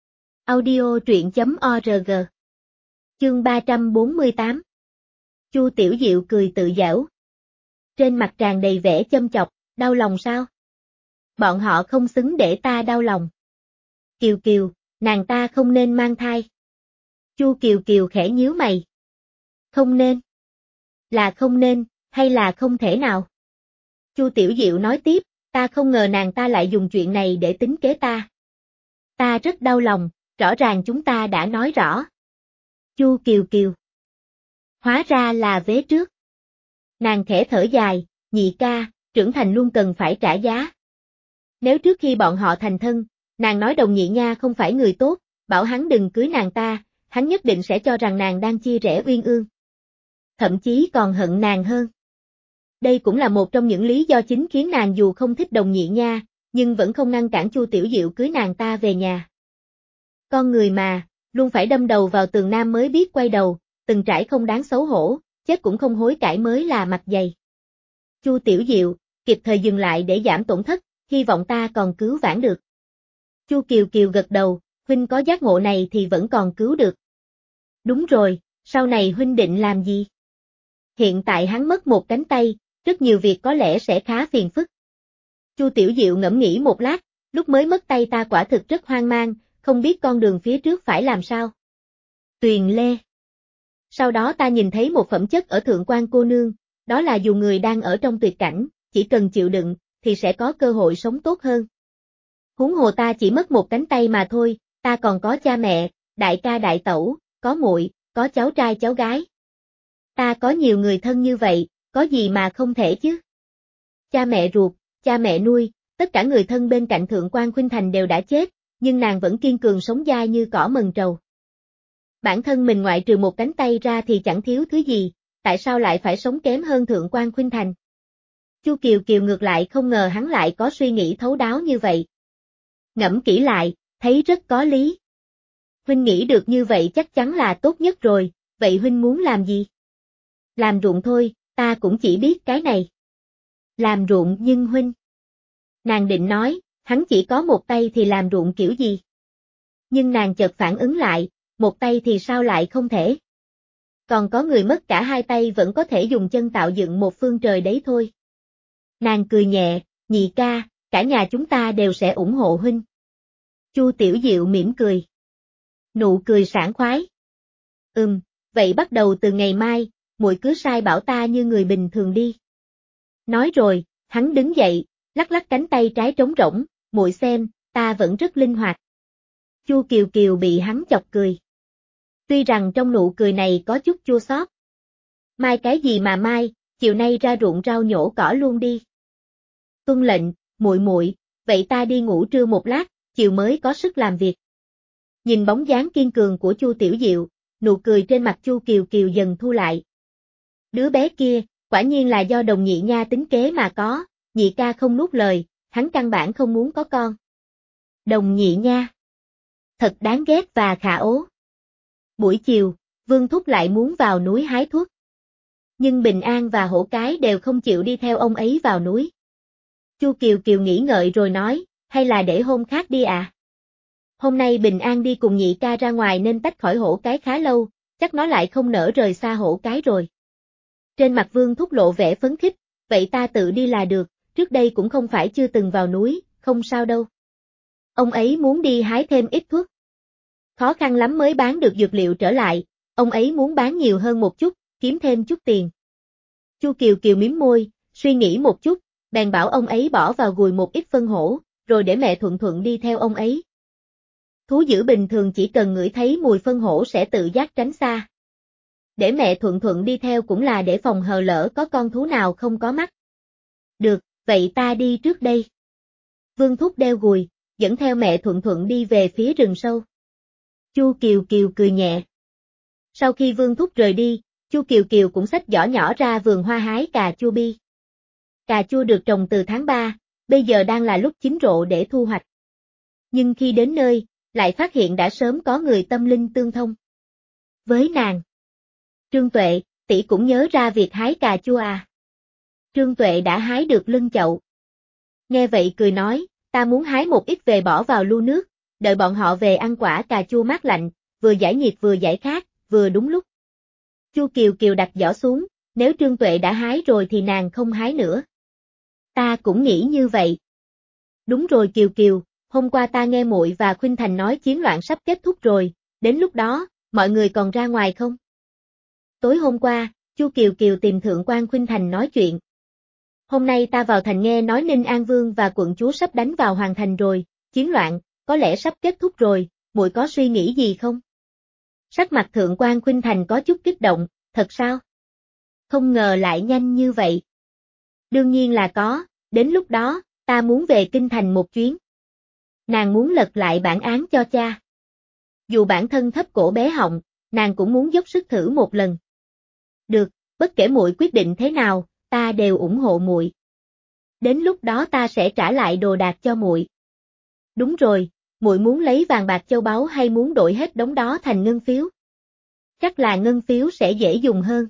S1: Audio truyện chấm org. Chương ba trăm bốn mươi tám. Chu Tiểu Diệu cười tự giễu. Trên mặt tràn đầy vẻ châm chọc, đau lòng sao? Bọn họ không xứng để ta đau lòng. Kiều Kiều, nàng ta không nên mang thai. Chu Kiều Kiều khẽ nhíu mày. Không nên. Là không nên, hay là không thể nào? Chu Tiểu Diệu nói tiếp, ta không ngờ nàng ta lại dùng chuyện này để tính kế ta. Ta rất đau lòng, rõ ràng chúng ta đã nói rõ. Chu Kiều Kiều. Hóa ra là vế trước. Nàng khẽ thở dài, nhị ca, trưởng thành luôn cần phải trả giá. Nếu trước khi bọn họ thành thân, nàng nói Đồng Nhị Nha không phải người tốt, bảo hắn đừng cưới nàng ta, hắn nhất định sẽ cho rằng nàng đang chia rẽ uyên ương. Thậm chí còn hận nàng hơn. Đây cũng là một trong những lý do chính khiến nàng dù không thích Đồng Nhị Nha, nhưng vẫn không ngăn cản Chu Tiểu Diệu cưới nàng ta về nhà. Con người mà, luôn phải đâm đầu vào tường nam mới biết quay đầu, từng trải không đáng xấu hổ, chết cũng không hối cải mới là mặt dày. Chu Tiểu Diệu, kịp thời dừng lại để giảm tổn thất, hy vọng ta còn cứu vãn được. Chu Kiều Kiều gật đầu, huynh có giác ngộ này thì vẫn còn cứu được. Đúng rồi, sau này huynh định làm gì? Hiện tại hắn mất một cánh tay, rất nhiều việc có lẽ sẽ khá phiền phức. Chu Tiểu Diệu ngẫm nghĩ một lát, lúc mới mất tay ta quả thực rất hoang mang, không biết con đường phía trước phải làm sao. Tuyền Lê. Sau đó ta nhìn thấy một phẩm chất ở Thượng Quan cô nương, đó là dù người đang ở trong tuyệt cảnh, chỉ cần chịu đựng, thì sẽ có cơ hội sống tốt hơn. Huống hồ ta chỉ mất một cánh tay mà thôi, ta còn có cha mẹ, đại ca đại tẩu, có muội, có cháu trai cháu gái. Ta có nhiều người thân như vậy, có gì mà không thể chứ? Cha mẹ ruột, cha mẹ nuôi, tất cả người thân bên cạnh Thượng Quan Khuynh Thành đều đã chết, nhưng nàng vẫn kiên cường sống dai như cỏ mần trầu. Bản thân mình ngoại trừ một cánh tay ra thì chẳng thiếu thứ gì, tại sao lại phải sống kém hơn Thượng Quan Khuynh Thành? Chu Kiều Kiều ngược lại không ngờ hắn lại có suy nghĩ thấu đáo như vậy. Ngẫm kỹ lại, thấy rất có lý. Huynh nghĩ được như vậy chắc chắn là tốt nhất rồi, vậy huynh muốn làm gì? Làm ruộng thôi, ta cũng chỉ biết cái này. Làm ruộng nhưng huynh. Nàng định nói, hắn chỉ có một tay thì làm ruộng kiểu gì? Nhưng nàng chợt phản ứng lại, một tay thì sao lại không thể? Còn có người mất cả hai tay vẫn có thể dùng chân tạo dựng một phương trời đấy thôi. Nàng cười nhẹ, nhị ca, cả nhà chúng ta đều sẽ ủng hộ huynh. Chu Tiểu Diệu mỉm cười. Nụ cười sảng khoái. Ừm, vậy bắt đầu từ ngày mai, muội cứ sai bảo ta như người bình thường đi. Nói rồi, hắn đứng dậy, lắc lắc cánh tay trái trống rỗng, muội xem, ta vẫn rất linh hoạt. Chu Kiều Kiều bị hắn chọc cười. Tuy rằng trong nụ cười này có chút chua xót. Mai cái gì mà mai, chiều nay ra ruộng rau nhổ cỏ luôn đi. Tuân lệnh, muội muội, vậy ta đi ngủ trưa một lát, chiều mới có sức làm việc. Nhìn bóng dáng kiên cường của Chu Tiểu Diệu, nụ cười trên mặt Chu Kiều Kiều dần thu lại. Đứa bé kia, quả nhiên là do Đồng Nhị Nha tính kế mà có, nhị ca không nuốt lời, hắn căn bản không muốn có con. Đồng Nhị Nha. Thật đáng ghét và khả ố. Buổi chiều, Vương Thúc lại muốn vào núi hái thuốc. Nhưng Bình An và Hổ Cái đều không chịu đi theo ông ấy vào núi. Chu Kiều Kiều nghĩ ngợi rồi nói, hay là để hôm khác đi à? Hôm nay Bình An đi cùng nhị ca ra ngoài nên tách khỏi Hổ Cái khá lâu, chắc nó lại không nỡ rời xa Hổ Cái rồi. Trên mặt Vương Thúc lộ vẻ phấn khích, vậy ta tự đi là được, trước đây cũng không phải chưa từng vào núi, không sao đâu. Ông ấy muốn đi hái thêm ít thuốc. Khó khăn lắm mới bán được dược liệu trở lại, ông ấy muốn bán nhiều hơn một chút, kiếm thêm chút tiền. Chu Kiều Kiều mím môi, suy nghĩ một chút, bèn bảo ông ấy bỏ vào gùi một ít phân hổ, rồi để mẹ Thuận Thuận đi theo ông ấy. Thú dữ bình thường chỉ cần ngửi thấy mùi phân hổ sẽ tự giác tránh xa. Để mẹ Thuận Thuận đi theo cũng là để phòng hờ lỡ có con thú nào không có mắt. Được, vậy ta đi trước đây. Vương Thúc đeo gùi, dẫn theo mẹ Thuận Thuận đi về phía rừng sâu. Chu Kiều Kiều cười nhẹ. Sau khi Vương Thúc rời đi, Chu Kiều Kiều cũng xách giỏ nhỏ ra vườn hoa hái cà chua bi. Cà chua được trồng từ tháng ba, bây giờ đang là lúc chín rộ để thu hoạch. Nhưng khi đến nơi, lại phát hiện đã sớm có người tâm linh tương thông. Với nàng. Trương Tuệ, tỷ cũng nhớ ra việc hái cà chua à? Trương Tuệ đã hái được lưng chậu. Nghe vậy cười nói, ta muốn hái một ít về bỏ vào lu nước, đợi bọn họ về ăn quả cà chua mát lạnh, vừa giải nhiệt vừa giải khát, vừa đúng lúc. Chu Kiều Kiều đặt giỏ xuống, nếu Trương Tuệ đã hái rồi thì nàng không hái nữa. Ta cũng nghĩ như vậy. Đúng rồi Kiều Kiều, hôm qua ta nghe muội và Khuynh Thành nói chiến loạn sắp kết thúc rồi, đến lúc đó, mọi người còn ra ngoài không? Tối hôm qua, Chu Kiều Kiều tìm Thượng Quan Khuynh Thành nói chuyện. Hôm nay ta vào thành nghe nói Ninh An Vương và quận chúa sắp đánh vào hoàng thành rồi, chiến loạn, có lẽ sắp kết thúc rồi, muội có suy nghĩ gì không? Sắc mặt Thượng Quan Khuynh Thành có chút kích động, thật sao? Không ngờ lại nhanh như vậy. Đương nhiên là có, đến lúc đó, ta muốn về kinh thành một chuyến. Nàng muốn lật lại bản án cho cha. Dù bản thân thấp cổ bé họng, nàng cũng muốn dốc sức thử một lần. Được, bất kể muội quyết định thế nào, ta đều ủng hộ muội. Đến lúc đó ta sẽ trả lại đồ đạc cho muội. Đúng rồi, muội muốn lấy vàng bạc châu báu hay muốn đổi hết đống đó thành ngân phiếu? chắc là ngân phiếu sẽ dễ dùng hơn.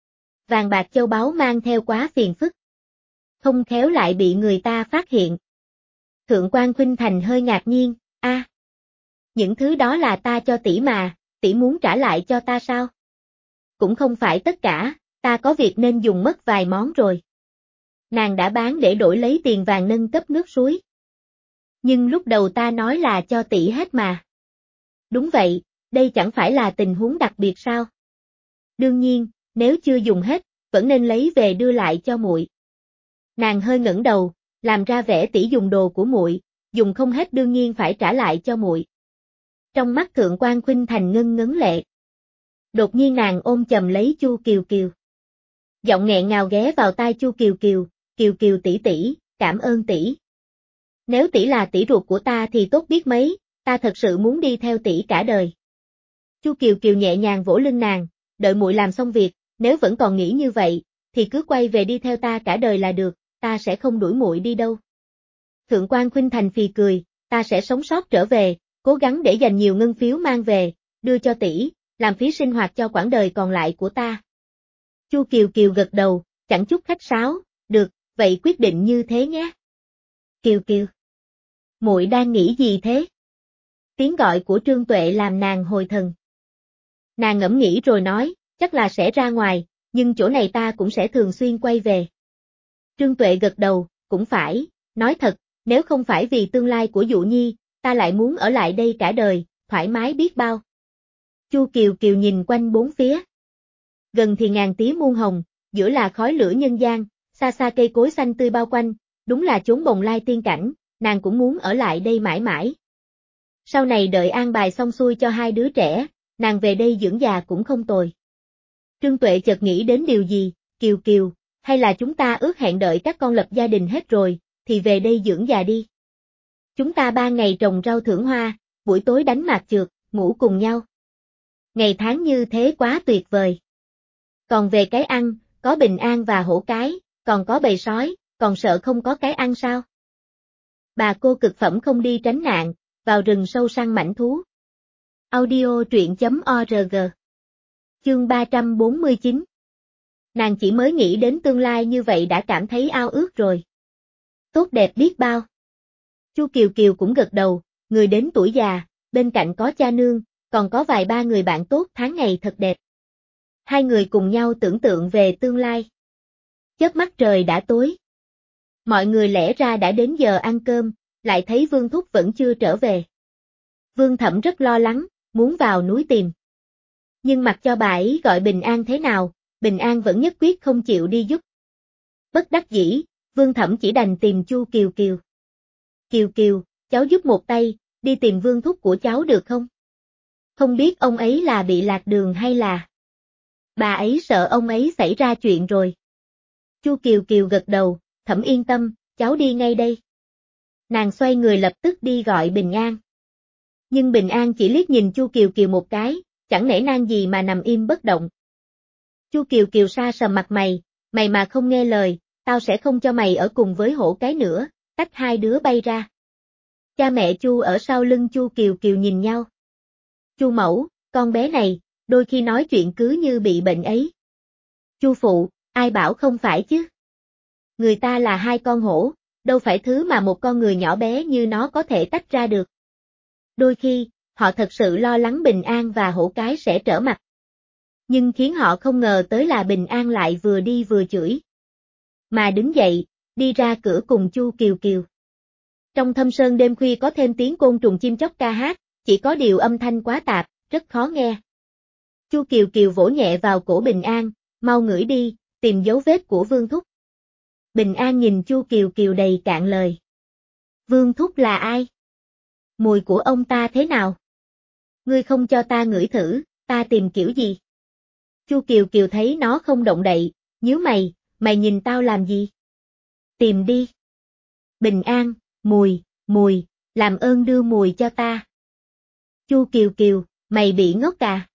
S1: Vàng bạc châu báu mang theo quá phiền phức. Không khéo lại bị người ta phát hiện. Thượng quan Khuynh Thành hơi ngạc nhiên, a, à, những thứ đó là ta cho tỷ mà, tỷ muốn trả lại cho ta sao? Cũng không phải tất cả, ta có việc nên dùng mất vài món rồi. Nàng đã bán để đổi lấy tiền vàng nâng cấp nước suối. Nhưng lúc đầu ta nói là cho tỷ hết mà. Đúng vậy, đây chẳng phải là tình huống đặc biệt sao? Đương nhiên, nếu chưa dùng hết, vẫn nên lấy về đưa lại cho muội. Nàng hơi ngẩng đầu, làm ra vẻ tỷ dùng đồ của muội, dùng không hết đương nhiên phải trả lại cho muội. Trong mắt Thượng quan Khuynh Thành ngân ngấn lệ. Đột nhiên nàng ôm chầm lấy Chu Kiều Kiều. Giọng nghẹn ngào ghé vào tai Chu Kiều Kiều, Kiều Kiều tỷ tỷ, cảm ơn tỷ. Nếu tỷ là tỷ ruột của ta thì tốt biết mấy, ta thật sự muốn đi theo tỷ cả đời. Chu Kiều Kiều nhẹ nhàng vỗ lưng nàng, đợi muội làm xong việc, nếu vẫn còn nghĩ như vậy, thì cứ quay về đi theo ta cả đời là được, ta sẽ không đuổi muội đi đâu. Thượng quan Khuynh Thành phì cười, ta sẽ sống sót trở về, cố gắng để dành nhiều ngân phiếu mang về, đưa cho tỷ, làm phí sinh hoạt cho quãng đời còn lại của ta. Chu Kiều Kiều gật đầu, chẳng chút khách sáo, được, vậy quyết định như thế nhé. Kiều Kiều, muội đang nghĩ gì thế? Tiếng gọi của Trương Tuệ làm nàng hồi thần. Nàng ngẫm nghĩ rồi nói, chắc là sẽ ra ngoài, nhưng chỗ này ta cũng sẽ thường xuyên quay về. Trương Tuệ gật đầu, cũng phải, nói thật, nếu không phải vì tương lai của Dụ Nhi, ta lại muốn ở lại đây cả đời, thoải mái biết bao. Chu Kiều Kiều nhìn quanh bốn phía. Gần thì ngàn tía muôn hồng, giữa là khói lửa nhân gian, xa xa cây cối xanh tươi bao quanh, đúng là chốn bồng lai tiên cảnh, nàng cũng muốn ở lại đây mãi mãi. Sau này đợi an bài xong xuôi cho hai đứa trẻ, nàng về đây dưỡng già cũng không tồi. Trương Tuệ chợt nghĩ đến điều gì, Kiều Kiều, hay là chúng ta ước hẹn đợi các con lập gia đình hết rồi, thì về đây dưỡng già đi. Chúng ta ba ngày trồng rau thưởng hoa, buổi tối đánh mạc trượt, ngủ cùng nhau. Ngày tháng như thế quá tuyệt vời. Còn về cái ăn, có Bình An và Hổ Cái, còn có bầy sói, còn sợ không có cái ăn sao? Bà cô cực phẩm không đi tránh nạn, vào rừng sâu săn mãnh thú. Audio truyện chấm org. Chương ba trăm bốn mươi chín. Nàng chỉ mới nghĩ đến tương lai như vậy đã cảm thấy ao ước rồi. Tốt đẹp biết bao. Chu Kiều Kiều cũng gật đầu, người đến tuổi già, bên cạnh có cha nương, còn có vài ba người bạn tốt tháng ngày thật đẹp. Hai người cùng nhau tưởng tượng về tương lai. Chớp mắt trời đã tối. Mọi người lẽ ra đã đến giờ ăn cơm, lại thấy Vương Thúc vẫn chưa trở về. Vương Thẩm rất lo lắng, muốn vào núi tìm. Nhưng mặc cho bà ấy gọi Bình An thế nào, Bình An vẫn nhất quyết không chịu đi giúp. Bất đắc dĩ, Vương Thẩm chỉ đành tìm Chu Kiều Kiều. Kiều Kiều, cháu giúp một tay, đi tìm Vương Thúc của cháu được không? Không biết ông ấy là bị lạc đường hay là... Bà ấy sợ ông ấy xảy ra chuyện rồi. Chu Kiều Kiều gật đầu, Thẩm yên tâm, cháu đi ngay đây. Nàng xoay người lập tức đi gọi Bình An. Nhưng Bình An chỉ liếc nhìn Chu Kiều Kiều một cái, chẳng nể nang gì mà nằm im bất động. Chu Kiều Kiều sa sầm mặt mày, mày mà không nghe lời, tao sẽ không cho mày ở cùng với Hổ Cái nữa, tách hai đứa bay ra. Cha mẹ Chu ở sau lưng Chu Kiều Kiều nhìn nhau. Chu mẫu, con bé này, đôi khi nói chuyện cứ như bị bệnh ấy. Chu phụ, ai bảo không phải chứ? Người ta là hai con hổ, đâu phải thứ mà một con người nhỏ bé như nó có thể tách ra được. Đôi khi, họ thật sự lo lắng Bình An và Hổ Cái sẽ trở mặt. Nhưng khiến họ không ngờ tới là Bình An lại vừa đi vừa chửi. Mà đứng dậy, đi ra cửa cùng Chu Kiều Kiều. Trong thâm sơn đêm khuya có thêm tiếng côn trùng chim chóc ca hát, chỉ có điều âm thanh quá tạp, rất khó nghe. Chu Kiều Kiều vỗ nhẹ vào cổ Bình An, mau ngửi đi, tìm dấu vết của Vương Thúc. Bình An nhìn Chu Kiều Kiều đầy cạn lời. Vương Thúc là ai? Mùi của ông ta thế nào? Ngươi không cho ta ngửi thử, ta tìm kiểu gì? Chu Kiều Kiều thấy nó không động đậy, nhíu mày, mày nhìn tao làm gì? Tìm đi. Bình An, mùi, mùi, làm ơn đưa mùi cho ta. Chu Kiều Kiều, mày bị ngốc à?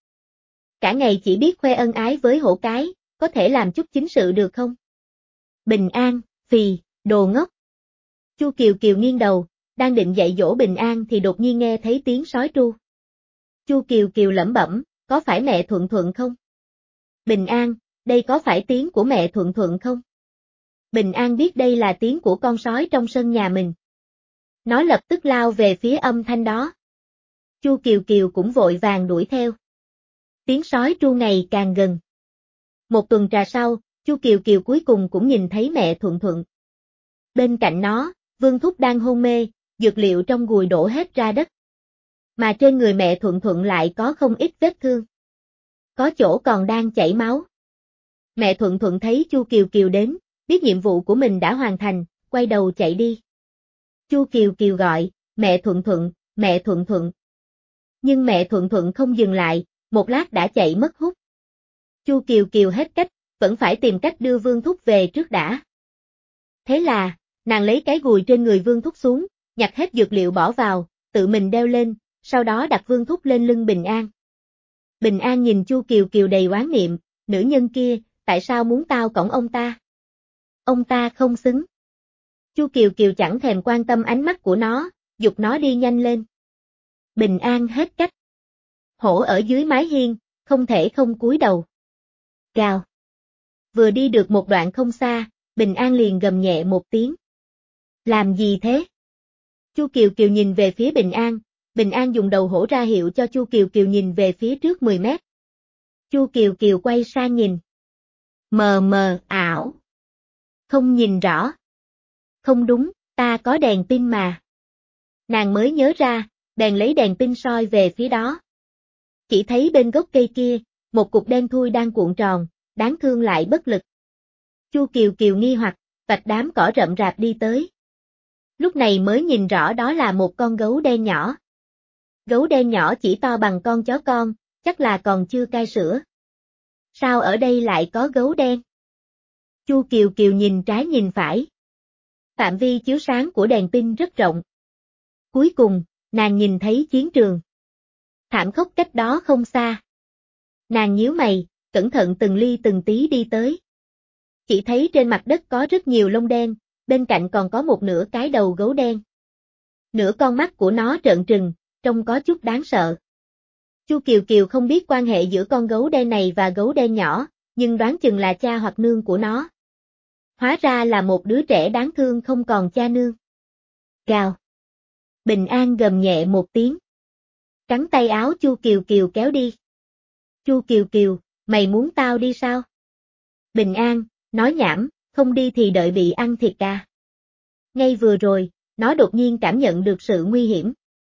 S1: Cả ngày chỉ biết khoe ân ái với Hổ Cái, có thể làm chút chính sự được không? Bình An, phì, đồ ngốc. Chu Kiều Kiều nghiêng đầu, đang định dạy dỗ Bình An thì đột nhiên nghe thấy tiếng sói tru. Chu Kiều Kiều lẩm bẩm, có phải mẹ Thuận Thuận không? Bình An, đây có phải tiếng của mẹ Thuận Thuận không? Bình An biết đây là tiếng của con sói trong sân nhà mình. Nó lập tức lao về phía âm thanh đó. Chu Kiều Kiều cũng vội vàng đuổi theo. Tiếng sói tru ngày càng gần. Một tuần trà sau, Chu Kiều Kiều cuối cùng cũng nhìn thấy mẹ Thuận Thuận. Bên cạnh nó, Vương Thúc đang hôn mê, dược liệu trong gùi đổ hết ra đất. Mà trên người mẹ Thuận Thuận lại có không ít vết thương. Có chỗ còn đang chảy máu. Mẹ Thuận Thuận thấy Chu Kiều Kiều đến, biết nhiệm vụ của mình đã hoàn thành, quay đầu chạy đi. Chu Kiều Kiều gọi, mẹ Thuận Thuận, mẹ Thuận Thuận. Nhưng mẹ Thuận Thuận không dừng lại, một lát đã chạy mất hút. Chu Kiều Kiều hết cách, vẫn phải tìm cách đưa Vương Thúc về trước đã. Thế là, nàng lấy cái gùi trên người Vương Thúc xuống, nhặt hết dược liệu bỏ vào, tự mình đeo lên, sau đó đặt Vương Thúc lên lưng Bình An. Bình An nhìn Chu Kiều Kiều đầy oán niệm, nữ nhân kia, tại sao muốn tao cõng ông ta? Ông ta không xứng. Chu Kiều Kiều chẳng thèm quan tâm ánh mắt của nó, giục nó đi nhanh lên. Bình An hết cách. Hổ ở dưới mái hiên, không thể không cúi đầu. Gào. Vừa đi được một đoạn không xa, Bình An liền gầm nhẹ một tiếng. Làm gì thế? Chu Kiều Kiều nhìn về phía Bình An, Bình An dùng đầu hổ ra hiệu cho Chu Kiều Kiều nhìn về phía trước mười mét. Chu Kiều Kiều quay sang nhìn. Mờ mờ ảo. Không nhìn rõ. Không đúng, ta có đèn pin mà. Nàng mới nhớ ra, bèn lấy đèn pin soi về phía đó. Chỉ thấy bên gốc cây kia, một cục đen thui đang cuộn tròn, đáng thương lại bất lực. Chu Kiều Kiều nghi hoặc, vạch đám cỏ rậm rạp đi tới. Lúc này mới nhìn rõ đó là một con gấu đen nhỏ. Gấu đen nhỏ chỉ to bằng con chó con, chắc là còn chưa cai sữa. Sao ở đây lại có gấu đen? Chu Kiều Kiều nhìn trái nhìn phải. Phạm vi chiếu sáng của đèn pin rất rộng. Cuối cùng, nàng nhìn thấy chiến trường. Thảm khốc cách đó không xa. Nàng nhíu mày, cẩn thận từng ly từng tí đi tới. Chỉ thấy trên mặt đất có rất nhiều lông đen, bên cạnh còn có một nửa cái đầu gấu đen. Nửa con mắt của nó trợn trừng, trông có chút đáng sợ. Chu Kiều Kiều không biết quan hệ giữa con gấu đen này và gấu đen nhỏ, nhưng đoán chừng là cha hoặc nương của nó. Hóa ra là một đứa trẻ đáng thương không còn cha nương. Gào. Bình An gầm nhẹ một tiếng. Cắn tay áo Chu Kiều Kiều kéo đi. Chu Kiều Kiều, mày muốn tao đi sao? Bình An, nói nhảm, không đi thì đợi bị ăn thịt à. Ngay vừa rồi, nó đột nhiên cảm nhận được sự nguy hiểm.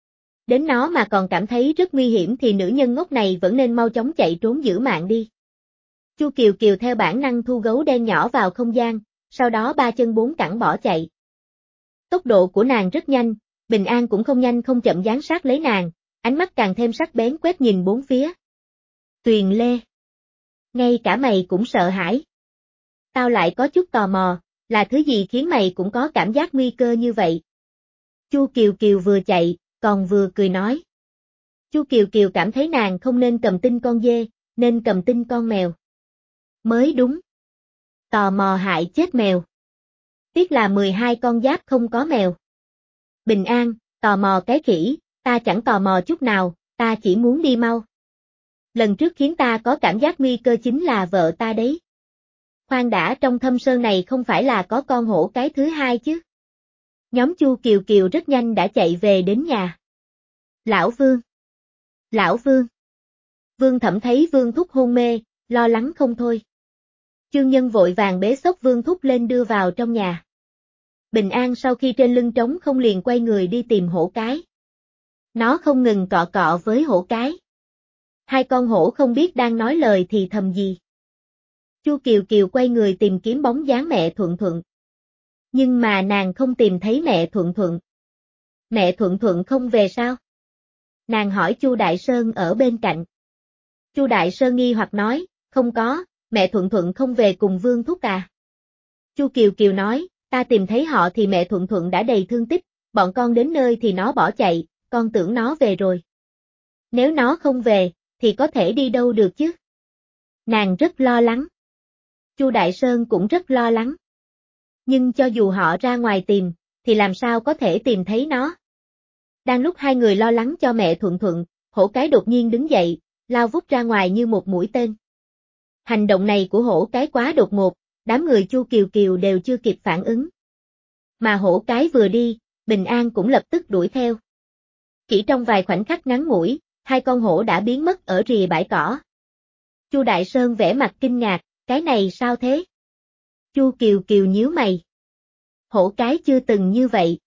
S1: Đến nó mà còn cảm thấy rất nguy hiểm thì nữ nhân ngốc này vẫn nên mau chóng chạy trốn giữ mạng đi. Chu Kiều Kiều theo bản năng thu gấu đen nhỏ vào không gian, sau đó ba chân bốn cẳng bỏ chạy. Tốc độ của nàng rất nhanh, Bình An cũng không nhanh không chậm dán sát lấy nàng, ánh mắt càng thêm sắc bén quét nhìn bốn phía. Tuyền Lê. Ngay cả mày cũng sợ hãi. Tao lại có chút tò mò, là thứ gì khiến mày cũng có cảm giác nguy cơ như vậy? Chu Kiều Kiều vừa chạy, còn vừa cười nói. Chu Kiều Kiều cảm thấy nàng không nên cầm tinh con dê, nên cầm tinh con mèo. Mới đúng. Tò mò hại chết mèo. Tiếc là mười hai con giáp không có mèo. Bình An, tò mò cái khỉ, ta chẳng tò mò chút nào, ta chỉ muốn đi mau. Lần trước khiến ta có cảm giác nguy cơ chính là vợ ta đấy. Khoan đã, trong thâm sơn này không phải là có con hổ cái thứ hai chứ. Nhóm Chu Kiều Kiều rất nhanh đã chạy về đến nhà. Lão Vương. Lão Vương. Vương Thẩm thấy Vương Thúc hôn mê, lo lắng không thôi. Chương Nhân vội vàng bế xốc Vương Thúc lên đưa vào trong nhà. Bình An sau khi trên lưng trống không liền quay người đi tìm hổ cái. Nó không ngừng cọ cọ với hổ cái. Hai con hổ không biết đang nói lời thì thầm gì. Chu Kiều Kiều quay người tìm kiếm bóng dáng mẹ Thuận Thuận. Nhưng mà nàng không tìm thấy mẹ Thuận Thuận. Mẹ Thuận Thuận không về sao? Nàng hỏi Chu Đại Sơn ở bên cạnh. Chu Đại Sơn nghi hoặc nói, không có, mẹ Thuận Thuận không về cùng Vương Thúc à. Chu Kiều Kiều nói, ta tìm thấy họ thì mẹ Thuận Thuận đã đầy thương tích, bọn con đến nơi thì nó bỏ chạy, con tưởng nó về rồi. Nếu nó không về, thì có thể đi đâu được chứ? Nàng rất lo lắng. Chu Đại Sơn cũng rất lo lắng. Nhưng cho dù họ ra ngoài tìm, thì làm sao có thể tìm thấy nó? Đang lúc hai người lo lắng cho mẹ Thuận Thuận, hổ cái đột nhiên đứng dậy, lao vút ra ngoài như một mũi tên. Hành động này của hổ cái quá đột ngột, đám người Chu Kiều Kiều đều chưa kịp phản ứng. Mà hổ cái vừa đi, Bình An cũng lập tức đuổi theo. Chỉ trong vài khoảnh khắc ngắn ngủi, hai con hổ đã biến mất ở rìa bãi cỏ. Chu Đại Sơn vẻ mặt kinh ngạc, cái này sao thế? Chu Kiều Kiều nhíu mày. Hổ cái chưa từng như vậy.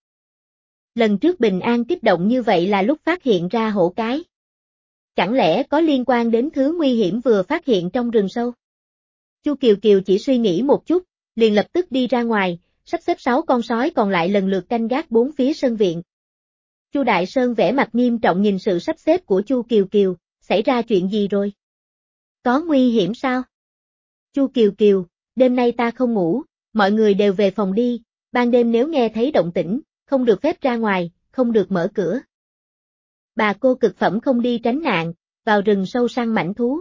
S1: Lần trước Bình An kích động như vậy là lúc phát hiện ra hổ cái. Chẳng lẽ có liên quan đến thứ nguy hiểm vừa phát hiện trong rừng sâu? Chu Kiều Kiều chỉ suy nghĩ một chút, liền lập tức đi ra ngoài, sắp xếp sáu con sói còn lại lần lượt canh gác bốn phía sân viện. Chu Đại Sơn vẻ mặt nghiêm trọng nhìn sự sắp xếp của Chu Kiều Kiều, xảy ra chuyện gì rồi? Có nguy hiểm sao? Chu Kiều Kiều, đêm nay ta không ngủ, mọi người đều về phòng đi, ban đêm nếu nghe thấy động tĩnh, không được phép ra ngoài, không được mở cửa. Bà cô cực phẩm không đi tránh nạn, vào rừng sâu săn mãnh thú.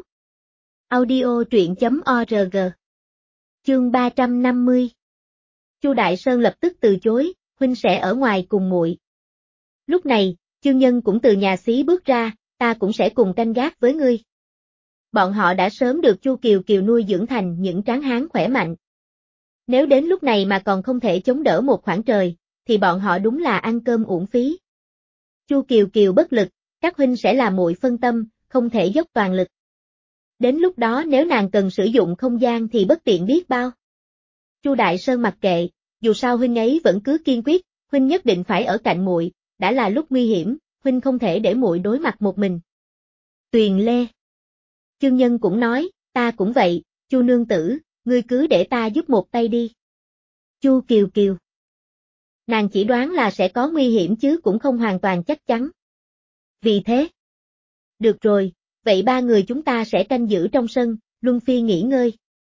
S1: Audio truyện chấm org. Chương ba trăm năm mươi. Chu Đại Sơn lập tức từ chối, huynh sẽ ở ngoài cùng muội. Lúc này, Chương Nhân cũng từ nhà xí bước ra, ta cũng sẽ cùng canh gác với ngươi. Bọn họ đã sớm được Chu Kiều Kiều nuôi dưỡng thành những tráng hán khỏe mạnh. Nếu đến lúc này mà còn không thể chống đỡ một khoảng trời, thì bọn họ đúng là ăn cơm uổng phí. Chu Kiều Kiều bất lực, các huynh sẽ là muội phân tâm, không thể dốc toàn lực. Đến lúc đó nếu nàng cần sử dụng không gian thì bất tiện biết bao. Chu Đại Sơn mặc kệ, dù sao huynh ấy vẫn cứ kiên quyết, huynh nhất định phải ở cạnh muội, đã là lúc nguy hiểm, huynh không thể để muội đối mặt một mình. Tuyền Lê. Chương Nhân cũng nói, ta cũng vậy, Chu nương tử, ngươi cứ để ta giúp một tay đi. Chu Kiều Kiều. Nàng chỉ đoán là sẽ có nguy hiểm chứ cũng không hoàn toàn chắc chắn. Vì thế. Được rồi, vậy ba người chúng ta sẽ canh giữ trong sân, luân phiên nghỉ ngơi.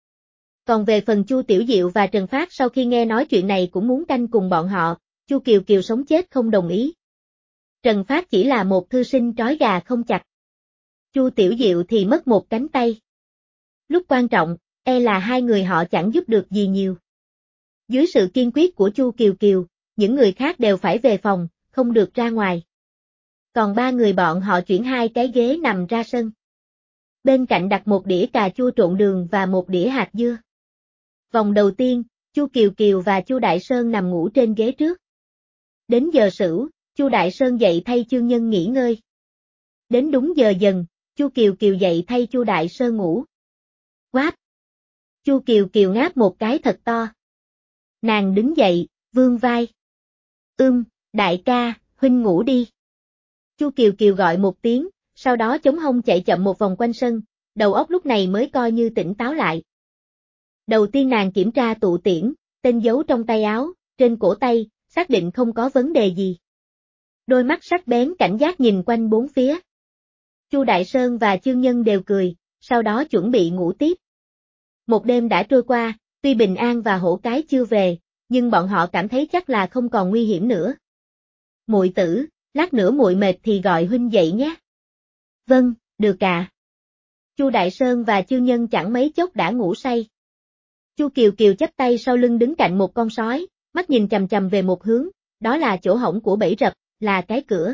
S1: Còn về phần Chu Tiểu Diệu và Trần Phát sau khi nghe nói chuyện này cũng muốn canh cùng bọn họ, Chu Kiều Kiều sống chết không đồng ý. Trần Phát chỉ là một thư sinh trói gà không chặt. Chu Tiểu Diệu thì mất một cánh tay. Lúc quan trọng, e là hai người họ chẳng giúp được gì nhiều. Dưới sự kiên quyết của Chu Kiều Kiều, những người khác đều phải về phòng, không được ra ngoài. Còn ba người bọn họ chuyển hai cái ghế nằm ra sân. Bên cạnh đặt một đĩa cà chua trộn đường và một đĩa hạt dưa. Vòng đầu tiên, Chu Kiều Kiều và Chu Đại Sơn nằm ngủ trên ghế trước. Đến giờ sửu, Chu Đại Sơn dậy thay Chương Nhân nghỉ ngơi. Đến đúng giờ dần, Chu Kiều Kiều dậy thay Chu Đại Sơn ngủ. Quát! Chu Kiều Kiều ngáp một cái thật to. Nàng đứng dậy, vươn vai. Ưm, đại ca, huynh ngủ đi. Chu Kiều Kiều gọi một tiếng, sau đó chống hông chạy chậm một vòng quanh sân, đầu óc lúc này mới coi như tỉnh táo lại. Đầu tiên nàng kiểm tra tụ tiễn, tên giấu trong tay áo, trên cổ tay, xác định không có vấn đề gì. Đôi mắt sắc bén cảnh giác nhìn quanh bốn phía. Chu Đại Sơn và Chương Nhân đều cười, sau đó chuẩn bị ngủ tiếp. Một đêm đã trôi qua, tuy Bình An và hổ cái chưa về, nhưng bọn họ cảm thấy chắc là không còn nguy hiểm nữa. Muội tử, lát nữa muội mệt thì gọi huynh dậy nhé. Vâng, được ạ. Chu Đại Sơn và Chương Nhân chẳng mấy chốc đã ngủ say. Chu Kiều Kiều chắp tay sau lưng đứng cạnh một con sói, mắt nhìn chằm chằm về một hướng, đó là chỗ hổng của bẫy rập, là cái cửa.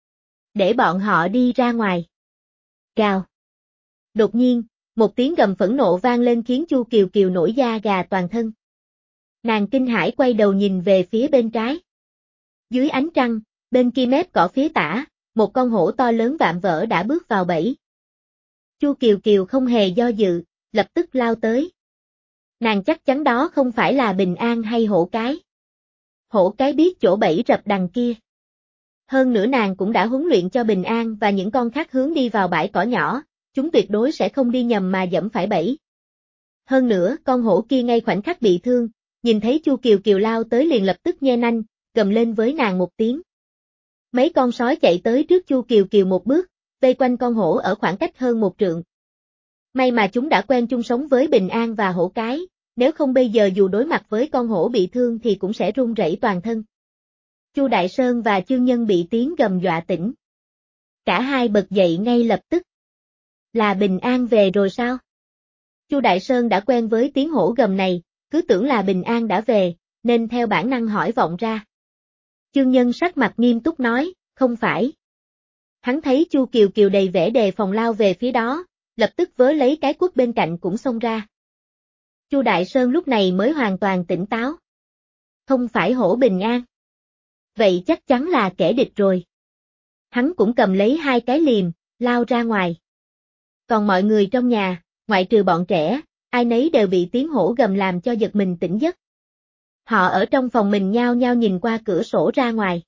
S1: Để bọn họ đi ra ngoài. Gào. Đột nhiên, một tiếng gầm phẫn nộ vang lên khiến Chu Kiều Kiều nổi da gà toàn thân. Nàng kinh hãi quay đầu nhìn về phía bên trái. Dưới ánh trăng, bên kia mép cỏ phía tả, một con hổ to lớn vạm vỡ đã bước vào bẫy. Chu Kiều Kiều không hề do dự, lập tức lao tới. Nàng chắc chắn đó không phải là Bình An hay hổ cái. Hổ cái biết chỗ bẫy rập đằng kia. Hơn nữa nàng cũng đã huấn luyện cho Bình An và những con khác hướng đi vào bãi cỏ nhỏ, chúng tuyệt đối sẽ không đi nhầm mà dẫm phải bẫy. Hơn nữa, con hổ kia ngay khoảnh khắc bị thương, nhìn thấy Chu Kiều Kiều lao tới liền lập tức nhe nanh, gầm lên với nàng một tiếng. Mấy con sói chạy tới trước Chu Kiều Kiều một bước, vây quanh con hổ ở khoảng cách hơn một trượng. May mà chúng đã quen chung sống với Bình An và hổ cái, nếu không bây giờ dù đối mặt với con hổ bị thương thì cũng sẽ run rẩy toàn thân. Chu Đại Sơn và Chương Nhân bị tiếng gầm dọa tỉnh. Cả hai bật dậy ngay lập tức. Là Bình An về rồi sao? Chu Đại Sơn đã quen với tiếng hổ gầm này, cứ tưởng là Bình An đã về, nên theo bản năng hỏi vọng ra. Chương Nhân sắc mặt nghiêm túc nói, không phải. Hắn thấy Chu Kiều Kiều đầy vẻ đề phòng lao về phía đó, lập tức vớ lấy cái cuốc bên cạnh cũng xông ra. Chu Đại Sơn lúc này mới hoàn toàn tỉnh táo. Không phải Hổ Bình An. Vậy chắc chắn là kẻ địch rồi. Hắn cũng cầm lấy hai cái liềm, lao ra ngoài. Còn mọi người trong nhà, ngoại trừ bọn trẻ, ai nấy đều bị tiếng hổ gầm làm cho giật mình tỉnh giấc. Họ ở trong phòng mình nhao nhao nhìn qua cửa sổ ra ngoài.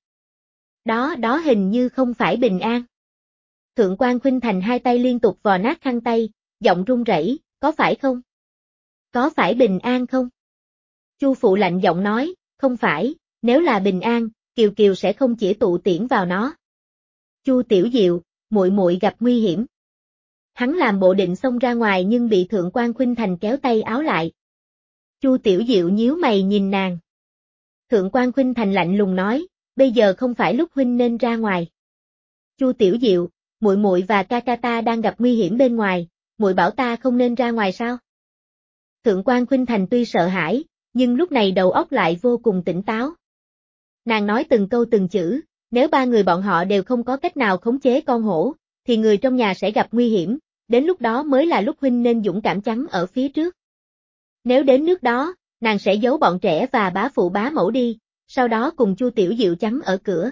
S1: Đó đó hình như không phải Bình An. Thượng quan Khuynh Thành hai tay liên tục vò nát khăn tay, giọng run rẩy, có phải không? Có phải Bình An không? Chu phụ lạnh giọng nói, không phải, nếu là Bình An, Kiều Kiều sẽ không chỉ tụ tiễn vào nó. Chu Tiểu Diệu, muội muội gặp nguy hiểm. Hắn làm bộ định xông ra ngoài nhưng bị Thượng quan Khuynh Thành kéo tay áo lại. Chu Tiểu Diệu nhíu mày nhìn nàng. Thượng quan Khuynh Thành lạnh lùng nói, bây giờ không phải lúc huynh nên ra ngoài. Chu Tiểu Diệu, muội muội và ca ca ta đang gặp nguy hiểm bên ngoài, muội bảo ta không nên ra ngoài sao? Thượng quan Khuynh Thành tuy sợ hãi, nhưng lúc này đầu óc lại vô cùng tỉnh táo. Nàng nói từng câu từng chữ, nếu ba người bọn họ đều không có cách nào khống chế con hổ, thì người trong nhà sẽ gặp nguy hiểm, đến lúc đó mới là lúc huynh nên dũng cảm chắn ở phía trước. Nếu đến nước đó, nàng sẽ giấu bọn trẻ và bá phụ bá mẫu đi, sau đó cùng Chu Tiểu Diệu chắn ở cửa.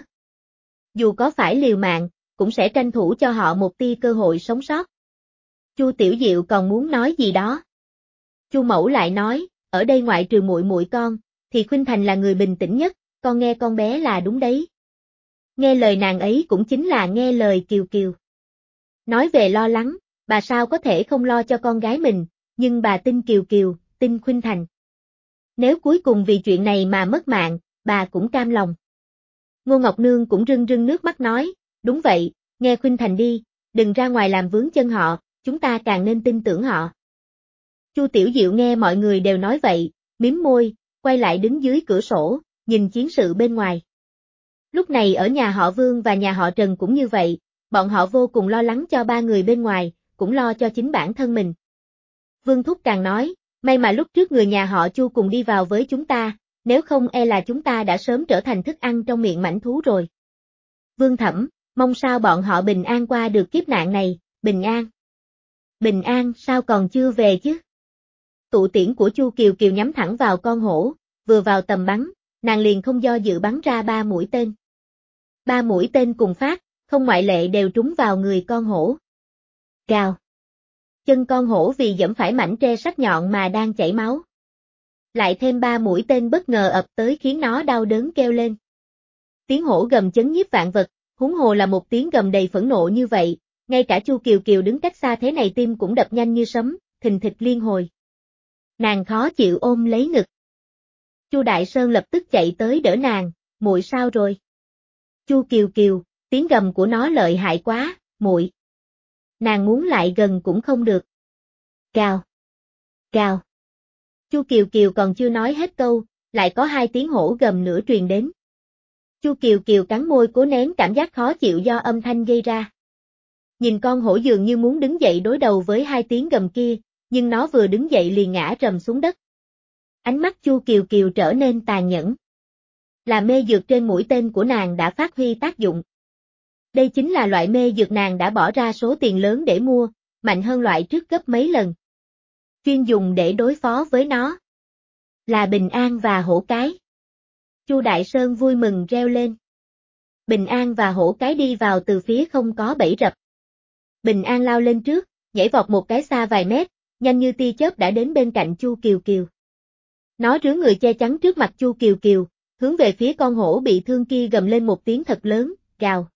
S1: Dù có phải liều mạng, cũng sẽ tranh thủ cho họ một tia cơ hội sống sót. Chu Tiểu Diệu còn muốn nói gì đó. Chu mẫu lại nói, ở đây ngoại trừ muội muội con, thì Khuynh Thành là người bình tĩnh nhất, con nghe con bé là đúng đấy. Nghe lời nàng ấy cũng chính là nghe lời Kiều Kiều. Nói về lo lắng, bà sao có thể không lo cho con gái mình, nhưng bà tin Kiều Kiều, tin Khuynh Thành. Nếu cuối cùng vì chuyện này mà mất mạng, bà cũng cam lòng. Ngô Ngọc Nương cũng rưng rưng nước mắt nói, đúng vậy, nghe Khuynh Thành đi, đừng ra ngoài làm vướng chân họ, chúng ta càng nên tin tưởng họ. Chu Tiểu Diệu nghe mọi người đều nói vậy, mím môi, quay lại đứng dưới cửa sổ, nhìn chiến sự bên ngoài. Lúc này ở nhà họ Vương và nhà họ Trần cũng như vậy, bọn họ vô cùng lo lắng cho ba người bên ngoài, cũng lo cho chính bản thân mình. Vương Thúc càng nói, may mà lúc trước người nhà họ Chu cùng đi vào với chúng ta, nếu không e là chúng ta đã sớm trở thành thức ăn trong miệng mãnh thú rồi. Vương Thẩm, mong sao bọn họ bình an qua được kiếp nạn này, bình an. Bình an sao còn chưa về chứ? Tụ tiễn của Chu Kiều Kiều nhắm thẳng vào con hổ, vừa vào tầm bắn, nàng liền không do dự bắn ra ba mũi tên. Ba mũi tên cùng phát, không ngoại lệ đều trúng vào người con hổ. Cào. Chân con hổ vì giẫm phải mảnh tre sắc nhọn mà đang chảy máu. Lại thêm ba mũi tên bất ngờ ập tới khiến nó đau đớn kêu lên. Tiếng hổ gầm chấn nhiếp vạn vật, huống hồ là một tiếng gầm đầy phẫn nộ như vậy, ngay cả Chu Kiều Kiều đứng cách xa thế này tim cũng đập nhanh như sấm, thình thịch liên hồi. Nàng khó chịu ôm lấy ngực. Chu Đại Sơn lập tức chạy tới đỡ nàng, muội sao rồi? Chu Kiều Kiều, tiếng gầm của nó lợi hại quá, muội. Nàng muốn lại gần cũng không được. Cào. Cào. Chu Kiều Kiều còn chưa nói hết câu, lại có hai tiếng hổ gầm nữa truyền đến. Chu Kiều Kiều cắn môi cố nén cảm giác khó chịu do âm thanh gây ra. Nhìn con hổ dường như muốn đứng dậy đối đầu với hai tiếng gầm kia, nhưng nó vừa đứng dậy liền ngã rầm xuống đất. Ánh mắt Chu Kiều Kiều trở nên tàn nhẫn. Là mê dược trên mũi tên của nàng đã phát huy tác dụng. Đây chính là loại mê dược nàng đã bỏ ra số tiền lớn để mua, mạnh hơn loại trước gấp mấy lần. Chuyên dùng để đối phó với nó. Là Bình An và hổ cái. Chu Đại Sơn vui mừng reo lên. Bình An và hổ cái đi vào từ phía không có bẫy rập. Bình An lao lên trước, nhảy vọt một cái xa vài mét, nhanh như tia chớp đã đến bên cạnh Chu Kiều Kiều. Nó rướn người che chắn trước mặt Chu Kiều Kiều, hướng về phía con hổ bị thương kia gầm lên một tiếng thật lớn, gào.